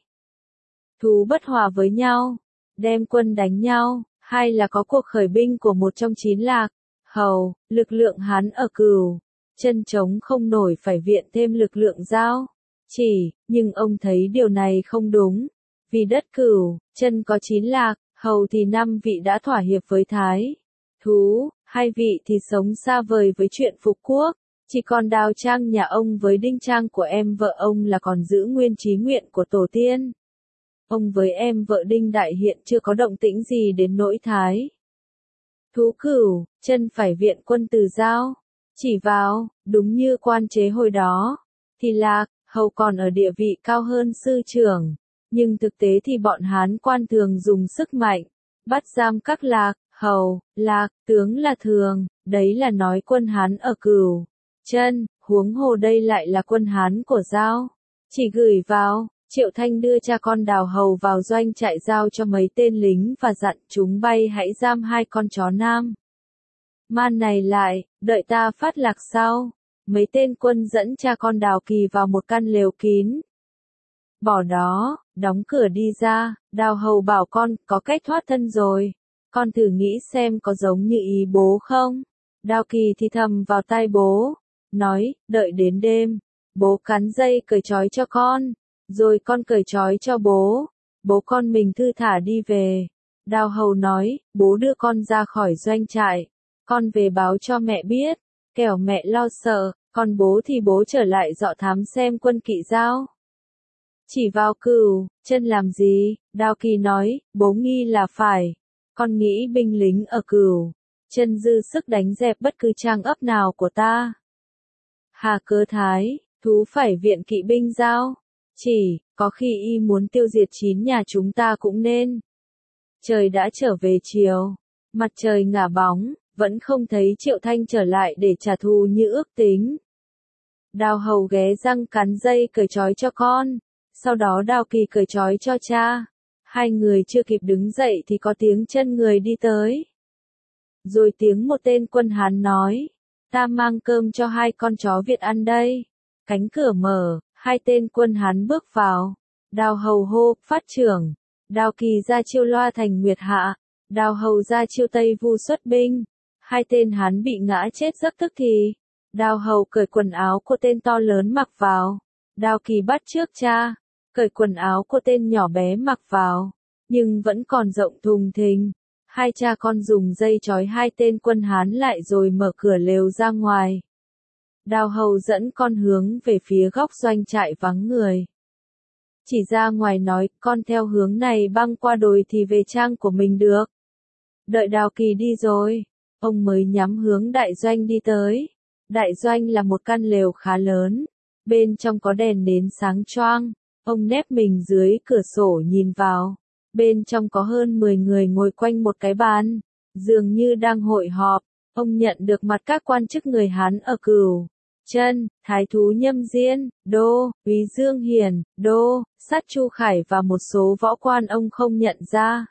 Thú bất hòa với nhau, đem quân đánh nhau, hai là có cuộc khởi binh của một trong chín lạc. Hầu, lực lượng Hán ở cửu, chân chống không nổi phải viện thêm lực lượng giao. Chỉ, nhưng ông thấy điều này không đúng. Vì đất cửu, chân có chín lạc, hầu thì năm vị đã thỏa hiệp với Thái. Thú, hai vị thì sống xa vời với chuyện phục quốc. Chỉ còn Đào Trang nhà ông với Đinh Trang của em vợ ông là còn giữ nguyên chí nguyện của tổ tiên. Ông với em vợ Đinh Đại hiện chưa có động tĩnh gì đến nỗi Thái. Thú cửu, chân phải viện quân từ giao, chỉ vào, đúng như quan chế hồi đó, thì lạc, hầu còn ở địa vị cao hơn sư trưởng, nhưng thực tế thì bọn Hán quan thường dùng sức mạnh, bắt giam các lạc, hầu, lạc, tướng là thường, đấy là nói quân Hán ở cửu, chân, huống hồ đây lại là quân Hán của giao, chỉ gửi vào. Triệu Thanh đưa cha con Đào Hầu vào doanh trại giao cho mấy tên lính và dặn chúng bay hãy giam hai con chó nam. Man này lại, đợi ta phát lạc sau. Mấy tên quân dẫn cha con Đào Kỳ vào một căn lều kín. Bỏ đó, đóng cửa đi ra, Đào Hầu bảo con, có cách thoát thân rồi. Con thử nghĩ xem có giống như ý bố không? Đào Kỳ thì thầm vào tai bố, nói, đợi đến đêm, bố cắn dây cởi trói cho con. Rồi con cởi trói cho bố, bố con mình thư thả đi về. Đào Hầu nói, bố đưa con ra khỏi doanh trại, con về báo cho mẹ biết, kẻo mẹ lo sợ, còn bố thì bố trở lại dọ thám xem quân kỵ giao. Chỉ vào cửu, chân làm gì? Đào Kỳ nói, bố nghi là phải, con nghĩ binh lính ở cửu, chân dư sức đánh dẹp bất cứ trang ấp nào của ta. Hà cớ Thái, thú phải viện kỵ binh giao. Chỉ, có khi y muốn tiêu diệt chín nhà chúng ta cũng nên. Trời đã trở về chiều, mặt trời ngả bóng, vẫn không thấy Triệu Thanh trở lại để trả thù như ước tính. Đào Hầu ghé răng cắn dây cởi trói cho con, sau đó Đào Kỳ cởi trói cho cha. Hai người chưa kịp đứng dậy thì có tiếng chân người đi tới. Rồi tiếng một tên quân Hán nói, ta mang cơm cho hai con chó Việt ăn đây. Cánh cửa mở. Hai tên quân Hán bước vào. Đào Hầu hô, phát trưởng. Đào Kỳ ra chiêu loa thành Nguyệt Hạ. Đào Hầu ra chiêu Tây Vu xuất binh. Hai tên Hán bị ngã chết rất tức thì. Đào Hầu cởi quần áo của tên to lớn mặc vào. Đào Kỳ bắt trước cha. Cởi quần áo của tên nhỏ bé mặc vào. Nhưng vẫn còn rộng thùng thình. Hai cha con dùng dây trói hai tên quân Hán lại rồi mở cửa lều ra ngoài. Đào Hầu dẫn con hướng về phía góc doanh trại vắng người. Chỉ ra ngoài nói, con theo hướng này băng qua đồi thì về trang của mình được. Đợi Đào Kỳ đi rồi, ông mới nhắm hướng đại doanh đi tới. Đại doanh là một căn lều khá lớn, bên trong có đèn nến sáng choang, ông nép mình dưới cửa sổ nhìn vào. Bên trong có hơn mười người ngồi quanh một cái bàn, dường như đang hội họp. Ông nhận được mặt các quan chức người Hán ở Cửu Chân, Thái thú Nhâm Diên, Đô, Úy Dương Hiền, Đô, Sát Chu Khải và một số võ quan ông không nhận ra.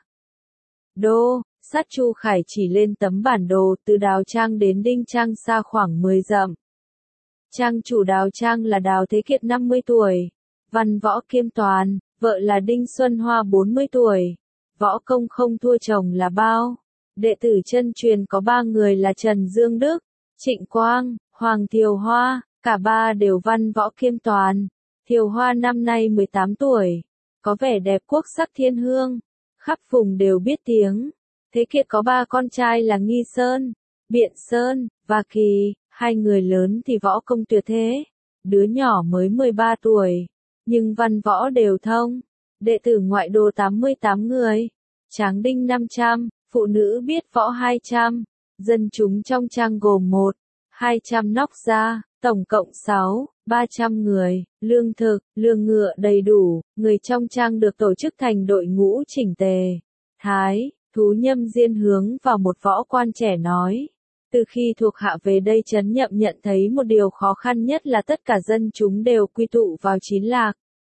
Đô, Sát Chu Khải chỉ lên tấm bản đồ từ Đào Trang đến Đinh Trang xa khoảng mười dặm. Trang chủ Đào Trang là Đào Thế Kiệt năm mươi tuổi, văn võ kiêm toàn, vợ là Đinh Xuân Hoa bốn mươi tuổi, võ công không thua chồng là bao. Đệ tử chân truyền có ba người là Trần Dương Đức, Trịnh Quang, Hoàng Thiều Hoa, cả ba đều văn võ kiêm toàn. Thiều Hoa năm nay mười tám tuổi, có vẻ đẹp quốc sắc thiên hương, khắp vùng đều biết tiếng. Thế Kiệt có ba con trai là Nghi Sơn, Biện Sơn, và Kỳ, hai người lớn thì võ công tuyệt thế, đứa nhỏ mới mười ba tuổi, nhưng văn võ đều thông. Đệ tử ngoại đồ tám mươi tám người, tráng đinh năm trăm, phụ nữ biết võ hai trăm, dân chúng trong trang gồm một, hai trăm nóc gia, tổng cộng sáu, ba trăm người, lương thực, lương ngựa đầy đủ, người trong trang được tổ chức thành đội ngũ chỉnh tề. Thái thú Nhâm Diên hướng vào một võ quan trẻ nói, từ khi thuộc hạ về đây trấn Nhậm nhận thấy một điều khó khăn nhất là tất cả dân chúng đều quy tụ vào Chín Lạc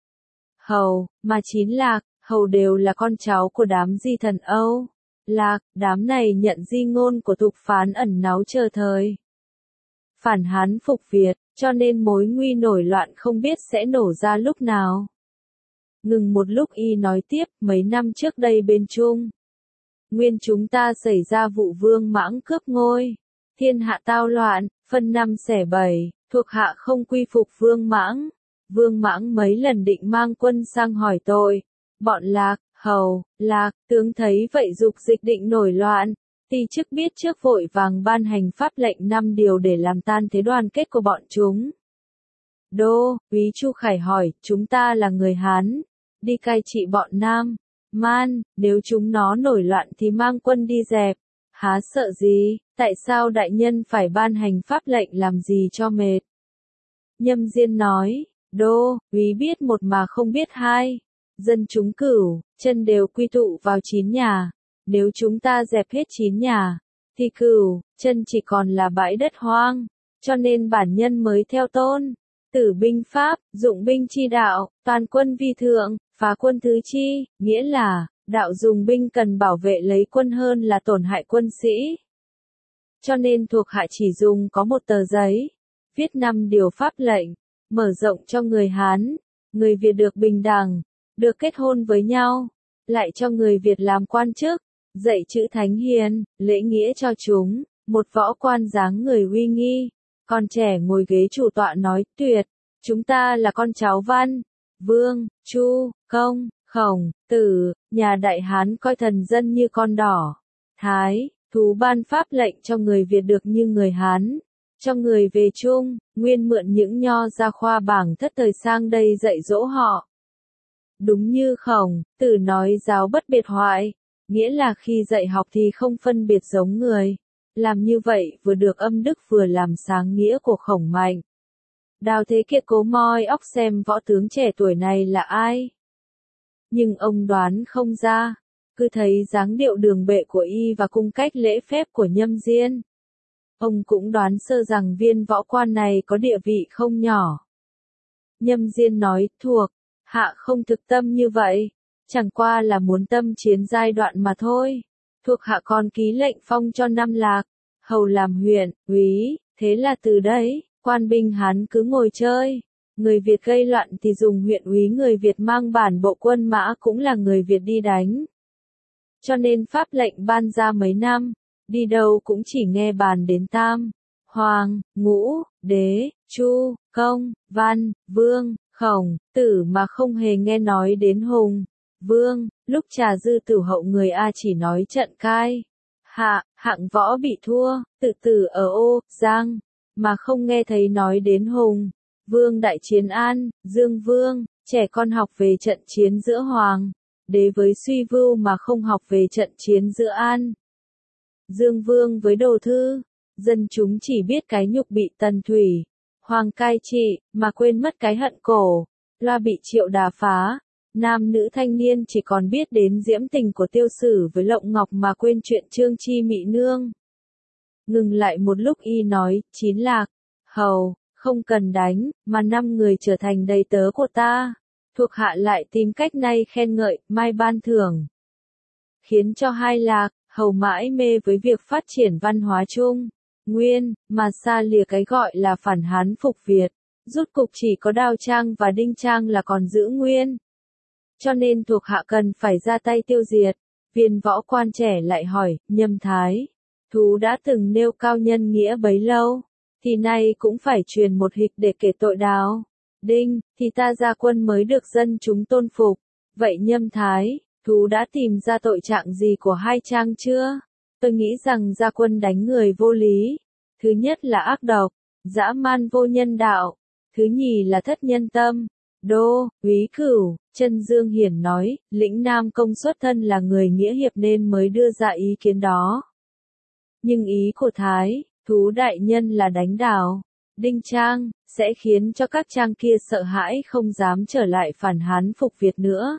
Hầu, mà Chín Lạc Hầu đều là con cháu của đám di thần Âu Lạc, đám này nhận di ngôn của Thục Phán ẩn náu chờ thời phản Hán phục Việt, cho nên mối nguy nổi loạn không biết sẽ nổ ra lúc nào. Ngừng một lúc y nói tiếp, mấy năm trước đây bên Trung Nguyên chúng ta xảy ra vụ Vương Mãng cướp ngôi, thiên hạ tao loạn, phân năm xẻ bảy, thuộc hạ không quy phục Vương Mãng. Vương Mãng mấy lần định mang quân sang hỏi tội, bọn Lạc, Hầu, Lạc, tướng thấy vậy dục dịch định nổi loạn, ti chức biết trước vội vàng ban hành pháp lệnh năm điều để làm tan thế đoàn kết của bọn chúng. Đô, Úy Chu Khải hỏi, chúng ta là người Hán, đi cai trị bọn Nam Man, nếu chúng nó nổi loạn thì mang quân đi dẹp, há sợ gì, tại sao đại nhân phải ban hành pháp lệnh làm gì cho mệt? Nhâm Diên nói, Đô, Úy biết một mà không biết hai, dân chúng Cửu Chân đều quy tụ vào chín nhà, nếu chúng ta dẹp hết chín nhà, thì Cửu Chân chỉ còn là bãi đất hoang, cho nên bản nhân mới theo tôn tử binh pháp, dụng binh chi đạo, toàn quân vi thượng, phá quân thứ chi, nghĩa là, đạo dùng binh cần bảo vệ lấy quân hơn là tổn hại quân sĩ. Cho nên thuộc hạ chỉ dùng có một tờ giấy, viết năm điều pháp lệnh, mở rộng cho người Hán, người Việt được bình đẳng, được kết hôn với nhau, lại cho người Việt làm quan chức, dạy chữ thánh hiền, lễ nghĩa cho chúng. Một võ quan dáng người uy nghi, con trẻ ngồi ghế chủ tọa nói, tuyệt, chúng ta là con cháu Văn, Vương, Chu, Công, Khổng, Tử, nhà Đại Hán coi thần dân như con đỏ. Thái thú ban pháp lệnh cho người Việt được như người Hán, cho người về Trung Nguyên mượn những nho gia khoa bảng thất thời sang đây dạy dỗ họ. Đúng như Khổng Tử nói giáo bất biệt hoại, nghĩa là khi dạy học thì không phân biệt giống người. Làm như vậy vừa được âm đức vừa làm sáng nghĩa của Khổng Mạnh. Đào Thế Kiệt cố moi óc xem võ tướng trẻ tuổi này là ai. Nhưng ông đoán không ra, cứ thấy dáng điệu đường bệ của y và cung cách lễ phép của Nhâm Diên. Ông cũng đoán sơ rằng viên võ quan này có địa vị không nhỏ. Nhâm Diên nói, thuộc hạ không thực tâm như vậy, chẳng qua là muốn tâm chiến giai đoạn mà thôi. Thuộc hạ còn ký lệnh phong cho năm Lạc Hầu làm huyện, úy, thế là từ đấy, quan binh Hán cứ ngồi chơi. Người Việt gây loạn thì dùng huyện úy, người Việt mang bản bộ quân mã cũng là người Việt đi đánh. Cho nên pháp lệnh ban ra mấy năm, đi đâu cũng chỉ nghe bàn đến Tam, Hoàng, Ngũ, Đế, Chu, Công, Văn, Vương, Khổng, Tử mà không hề nghe nói đến Hùng, Vương. Lúc Trà Dư Tử hậu người A chỉ nói trận cai Hạ, hạng võ bị thua, tự tử ở Ô, Giang, mà không nghe thấy nói đến Hùng, Vương đại chiến An, Dương Vương, trẻ con học về trận chiến giữa Hoàng, Đế với Suy Vưu mà không học về trận chiến giữa An, Dương Vương với Đồ Thư, dân chúng chỉ biết cái nhục bị Tần Thủy, Hoàng cai trị, mà quên mất cái hận cổ, loa bị Triệu Đà phá. Nam nữ thanh niên chỉ còn biết đến diễm tình của Tiêu Sử với Lộng Ngọc mà quên chuyện Trương Chi Mị Nương. Ngừng lại một lúc y nói, Chín Lạc, hầu, không cần đánh, mà năm người trở thành đầy tớ của ta. Thuộc hạ lại tìm cách nay khen ngợi, mai ban thưởng. Khiến cho Hai Lạc, hầu mãi mê với việc phát triển văn hóa chung, nguyên, mà xa lìa cái gọi là phản Hán phục Việt. Rút cục chỉ có Đao Trang và Đinh Trang là còn giữ nguyên. Cho nên thuộc hạ cần phải ra tay tiêu diệt. Viên võ quan trẻ lại hỏi, Nhâm Thái, thú đã từng nêu cao nhân nghĩa bấy lâu, thì nay cũng phải truyền một hịch để kể tội Đào Đinh, thì ta ra quân mới được dân chúng tôn phục. Vậy Nhâm Thái, thú đã tìm ra tội trạng gì của Hai Trang chưa? Tôi nghĩ rằng ra quân đánh người vô lý. Thứ nhất là ác độc, dã man vô nhân đạo. Thứ nhì là thất nhân tâm. Đô, Úy Cửu, Chân Dương Hiển nói, Lĩnh Nam Công xuất thân là người nghĩa hiệp nên mới đưa ra ý kiến đó. Nhưng ý của Thái, thú đại nhân là đánh đảo Đinh Trang, sẽ khiến cho các trang kia sợ hãi không dám trở lại phản Hán phục Việt nữa.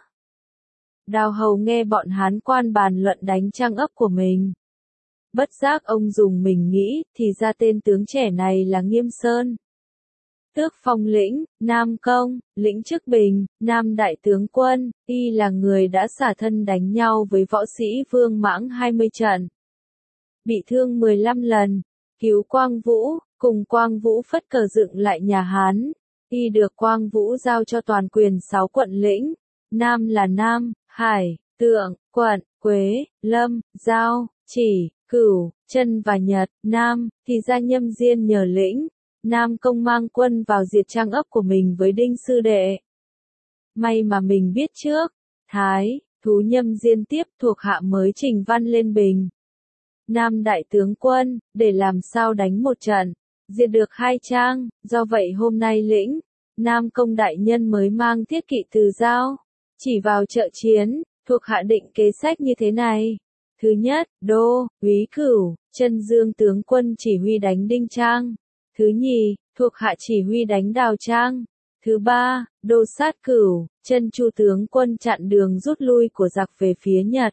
Đào Hầu nghe bọn Hán quan bàn luận đánh Trang ấp của mình. Bất giác ông dùng mình nghĩ, thì ra tên tướng trẻ này là Nghiêm Sơn. Tước phong lĩnh, Nam Công, lĩnh chức Bình, Nam Đại tướng quân, y là người đã xả thân đánh nhau với võ sĩ Vương Mãng hai mươi trận. Bị thương mười lăm lần, cứu Quang Vũ, cùng Quang Vũ phất cờ dựng lại nhà Hán. Y được Quang Vũ giao cho toàn quyền sáu quận lĩnh. Nam là Nam, Hải, Tượng, Quận, Quế, Lâm, Giao, Chỉ, Cửu, Chân và Nhật. Nam, thì ra Nhâm Diên nhờ lĩnh. Nam Công mang quân vào diệt Trang ấp của mình với Đinh sư đệ. May mà mình biết trước. Thái, thú Nhâm Diên tiếp thuộc hạ mới trình văn lên Bình. Nam Đại tướng quân, để làm sao đánh một trận, diệt được Hai Trang, do vậy hôm nay lĩnh, Nam Công đại nhân mới mang thiết kỵ từ giao, chỉ vào trợ chiến, thuộc hạ định kế sách như thế này. Thứ nhất, Đô, Úy Cửu, Chân Dương tướng quân chỉ huy đánh Đinh Trang. Thứ nhì, thuộc hạ chỉ huy đánh Đào Trang. Thứ ba, Đô sát Cửu, Chân Chu tướng quân chặn đường rút lui của giặc về phía Nhật.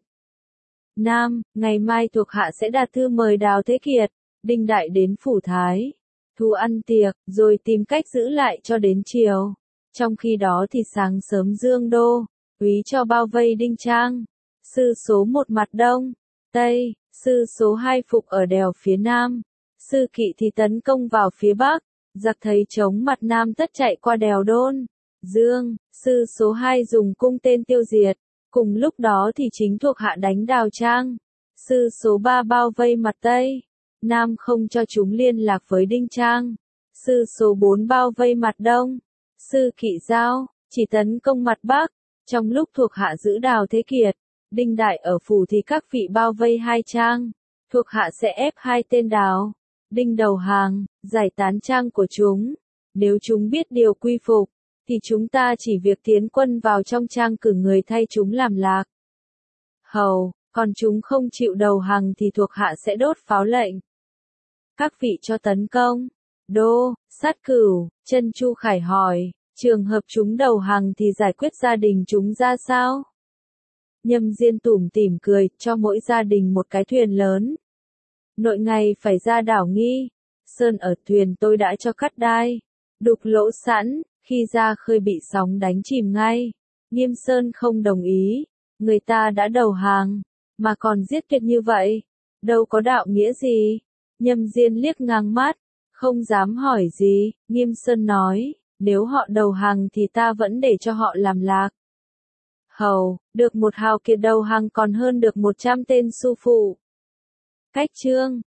Nam, ngày mai thuộc hạ sẽ đặt thư mời Đào Thế Kiệt, Đinh Đại đến phủ Thái. Thu ăn tiệc, rồi tìm cách giữ lại cho đến chiều. Trong khi đó thì sáng sớm Dương Đô, Úy cho bao vây Đinh Trang. Sư số một mặt đông, tây, sư số hai phục ở đèo phía nam. Sư kỵ thì tấn công vào phía bắc. Giặc thấy chống mặt nam tất chạy qua đèo Đôn, Dương, sư số hai dùng cung tên tiêu diệt. Cùng lúc đó thì chính thuộc hạ đánh Đào Trang. Sư số ba bao vây mặt tây. Nam không cho chúng liên lạc với Đinh Trang. Sư số bốn bao vây mặt đông. Sư kỵ giao, chỉ tấn công mặt bắc. Trong lúc thuộc hạ giữ Đào Thế Kiệt, Đinh Đại ở phủ thì các vị bao vây Hai Trang. Thuộc hạ sẽ ép hai tên Đào, Đinh đầu hàng, giải tán trang của chúng. Nếu chúng biết điều quy phục, thì chúng ta chỉ việc tiến quân vào trong trang cử người thay chúng làm lạc hầu, còn chúng không chịu đầu hàng thì thuộc hạ sẽ đốt pháo lệnh. Các vị cho tấn công. Đô, sát Cửu, Chân Chu Khải hỏi, trường hợp chúng đầu hàng thì giải quyết gia đình chúng ra sao? Nhâm Diên tủm tỉm cười, cho mỗi gia đình một cái thuyền lớn. Nội ngày phải ra đảo Nghi Sơn ở thuyền tôi đã cho cắt đai, đục lỗ sẵn, khi ra khơi bị sóng đánh chìm ngay. Nghiêm Sơn không đồng ý, người ta đã đầu hàng, mà còn giết tuyệt như vậy, đâu có đạo nghĩa gì. Nhâm Diên liếc ngang mắt, không dám hỏi gì. Nghiêm Sơn nói, nếu họ đầu hàng thì ta vẫn để cho họ làm lạc hầu, được một hào kiệt đầu hàng còn hơn được một trăm tên su phụ. Cách chương